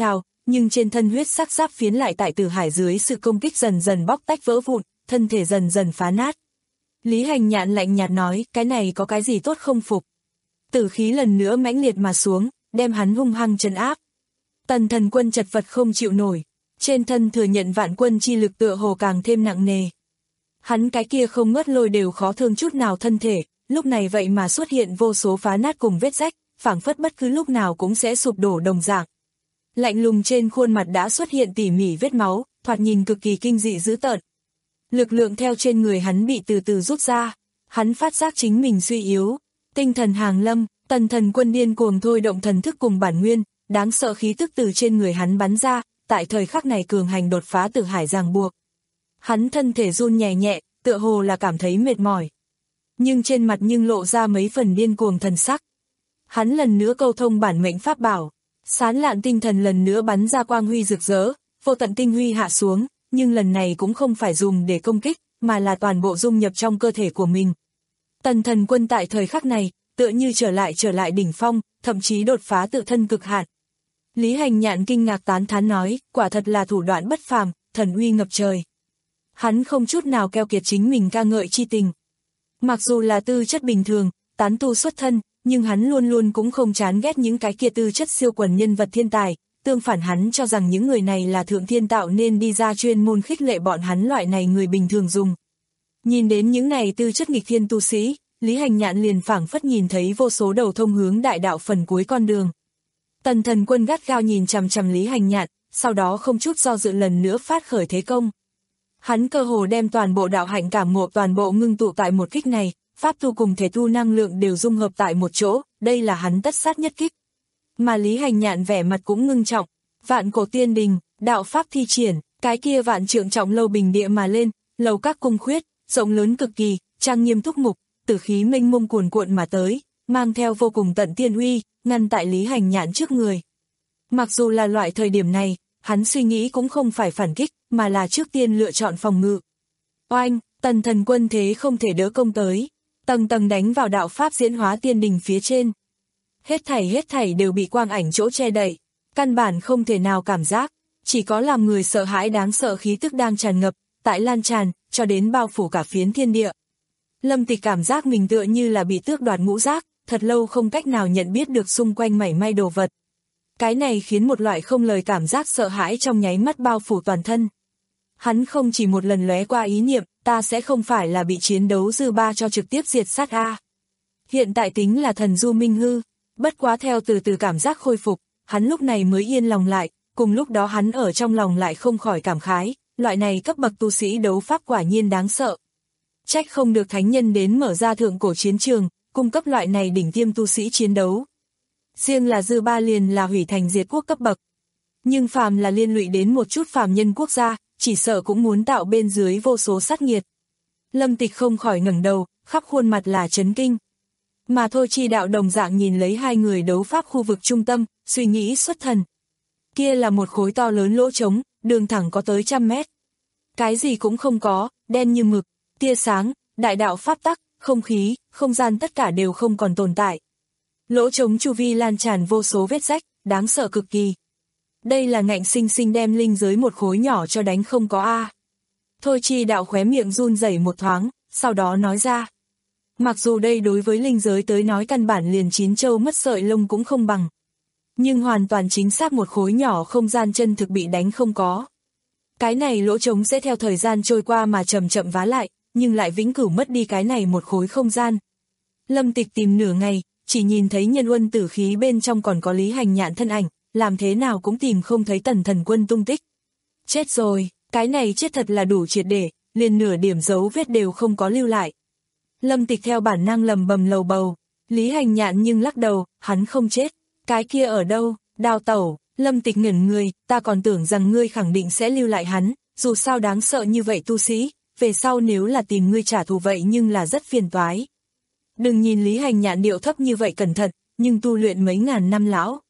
nhưng trên thân huyết sắc giáp phiến lại tại Tử Hải dưới sự công kích dần dần bóc tách vỡ vụn, thân thể dần dần phá nát. Lý Hành Nhạn lạnh nhạt nói, cái này có cái gì tốt không phục. Tử khí lần nữa mãnh liệt mà xuống, đem hắn hung hăng trấn áp. Tần Thần Quân chật vật không chịu nổi, trên thân thừa nhận vạn quân chi lực tựa hồ càng thêm nặng nề. Hắn cái kia không ngớt lôi đều khó thương chút nào thân thể, lúc này vậy mà xuất hiện vô số phá nát cùng vết rách, phảng phất bất cứ lúc nào cũng sẽ sụp đổ đồng dạng. Lạnh lùng trên khuôn mặt đã xuất hiện tỉ mỉ vết máu, thoạt nhìn cực kỳ kinh dị dữ tợn. Lực lượng theo trên người hắn bị từ từ rút ra, hắn phát giác chính mình suy yếu, tinh thần hàng lâm, Tần Thần Quân điên cuồng thôi động thần thức cùng bản nguyên, đáng sợ khí tức từ trên người hắn bắn ra, tại thời khắc này cường hành đột phá Tử Hải ràng buộc. Hắn thân thể run nhẹ nhẹ, tựa hồ là cảm thấy mệt mỏi. Nhưng trên mặt nhưng lộ ra mấy phần điên cuồng thần sắc. Hắn lần nữa câu thông bản mệnh pháp bảo, sán lạn tinh thần lần nữa bắn ra quang huy rực rỡ, vô tận tinh huy hạ xuống, nhưng lần này cũng không phải dùng để công kích, mà là toàn bộ dung nhập trong cơ thể của mình. Tần Thần Quân tại thời khắc này, tựa như trở lại trở lại đỉnh phong, thậm chí đột phá tự thân cực hạn. Lý Hành Nhạn kinh ngạc tán thán nói, quả thật là thủ đoạn bất phàm, thần uy ngập trời. Hắn không chút nào keo kiệt chính mình ca ngợi chi tình. Mặc dù là tư chất bình thường, tán tu xuất thân, nhưng hắn luôn luôn cũng không chán ghét những cái kia tư chất siêu quần nhân vật thiên tài, tương phản hắn cho rằng những người này là thượng thiên tạo nên đi ra chuyên môn khích lệ bọn hắn loại này người bình thường dùng. Nhìn đến những này tư chất nghịch thiên tu sĩ, Lý Hành Nhạn liền phảng phất nhìn thấy vô số đầu thông hướng đại đạo phần cuối con đường. Tần Thần Quân gắt gao nhìn chằm chằm Lý Hành Nhạn, sau đó không chút do dự lần nữa phát khởi thế công. Hắn cơ hồ đem toàn bộ đạo hạnh cảm ngộ toàn bộ ngưng tụ tại một kích này, pháp tu cùng thể tu năng lượng đều dung hợp tại một chỗ, đây là hắn tất sát nhất kích. Mà Lý Hành Nhạn vẻ mặt cũng ngưng trọng, vạn cổ tiên đình, đạo pháp thi triển, cái kia vạn trượng trọng lâu bình địa mà lên, lầu các cung khuyết, rộng lớn cực kỳ, trang nghiêm túc mục, tử khí mênh mông cuồn cuộn mà tới, mang theo vô cùng tận tiên uy, ngăn tại Lý Hành Nhạn trước người. Mặc dù là loại thời điểm này, hắn suy nghĩ cũng không phải phản kích, mà là trước tiên lựa chọn phòng ngự. Oanh, Tần Thần Quân thế không thể đỡ công tới, tầng tầng đánh vào đạo pháp diễn hóa tiên đình phía trên. Hết thảy hết thảy đều bị quang ảnh chỗ che đậy, căn bản không thể nào cảm giác, chỉ có làm người sợ hãi đáng sợ khí tức đang tràn ngập, tại lan tràn, cho đến bao phủ cả phiến thiên địa. Lâm Tịch cảm giác mình tựa như là bị tước đoạt ngũ giác, thật lâu không cách nào nhận biết được xung quanh mảy may đồ vật. Cái này khiến một loại không lời cảm giác sợ hãi trong nháy mắt bao phủ toàn thân. Hắn không chỉ một lần lóe qua ý niệm, ta sẽ không phải là bị chiến đấu dư ba cho trực tiếp diệt sát a. Hiện tại tính là thần du minh hư, bất quá theo từ từ cảm giác khôi phục, hắn lúc này mới yên lòng lại, cùng lúc đó hắn ở trong lòng lại không khỏi cảm khái, loại này cấp bậc tu sĩ đấu pháp quả nhiên đáng sợ. Trách không được thánh nhân đến mở ra thượng cổ chiến trường, cung cấp loại này đỉnh tiêm tu sĩ chiến đấu. Riêng là dư ba liền là hủy thành diệt quốc cấp bậc. Nhưng phàm là liên lụy đến một chút phàm nhân quốc gia, chỉ sợ cũng muốn tạo bên dưới vô số sát nghiệt. Lâm Tịch không khỏi ngẩng đầu, khắp khuôn mặt là chấn kinh. Mà Thôi Chi Đạo đồng dạng nhìn lấy hai người đấu pháp khu vực trung tâm, suy nghĩ xuất thần. Kia là một khối to lớn lỗ trống, đường thẳng có tới trăm mét. Cái gì cũng không có, đen như mực, tia sáng, đại đạo pháp tắc, không khí, không gian tất cả đều không còn tồn tại. Lỗ trống chu vi lan tràn vô số vết rách, đáng sợ cực kỳ. Đây là ngạnh sinh sinh đem linh giới một khối nhỏ cho đánh không có a. Thôi Chi Đạo khóe miệng run rẩy một thoáng, sau đó nói ra. Mặc dù đây đối với linh giới tới nói căn bản liền chín châu mất sợi lông cũng không bằng. Nhưng hoàn toàn chính xác một khối nhỏ không gian chân thực bị đánh không có. Cái này lỗ trống sẽ theo thời gian trôi qua mà chậm chậm vá lại, nhưng lại vĩnh cửu mất đi cái này một khối không gian. Lâm Tịch tìm nửa ngày, chỉ nhìn thấy nhân uân tử khí bên trong còn có Lý Hành Nhạn thân ảnh, làm thế nào cũng tìm không thấy Tần Thần Quân tung tích. Chết rồi, cái này chết thật là đủ triệt để, liền nửa điểm dấu vết đều không có lưu lại. Lâm Tịch theo bản năng lầm bầm lầu bầu, Lý Hành Nhạn nhưng lắc đầu, hắn không chết, cái kia ở đâu, Đào Tẩu. Lâm Tịch ngẩn người, ta còn tưởng rằng ngươi khẳng định sẽ lưu lại hắn, dù sao đáng sợ như vậy tu sĩ, về sau nếu là tìm ngươi trả thù vậy nhưng là rất phiền toái. Đừng nhìn Lý Hành Nhạn điệu thấp như vậy cẩn thận, nhưng tu luyện mấy ngàn năm lão.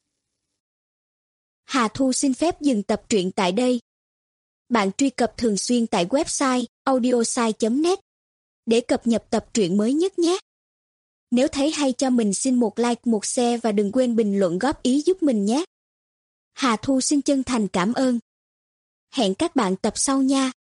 Hà Thu xin phép dừng tập truyện tại đây. Bạn truy cập thường xuyên tại website audiosai chấm net để cập nhật tập truyện mới nhất nhé. Nếu thấy hay cho mình xin một like một share và đừng quên bình luận góp ý giúp mình nhé. Hà Thu xin chân thành cảm ơn. Hẹn các bạn tập sau nha.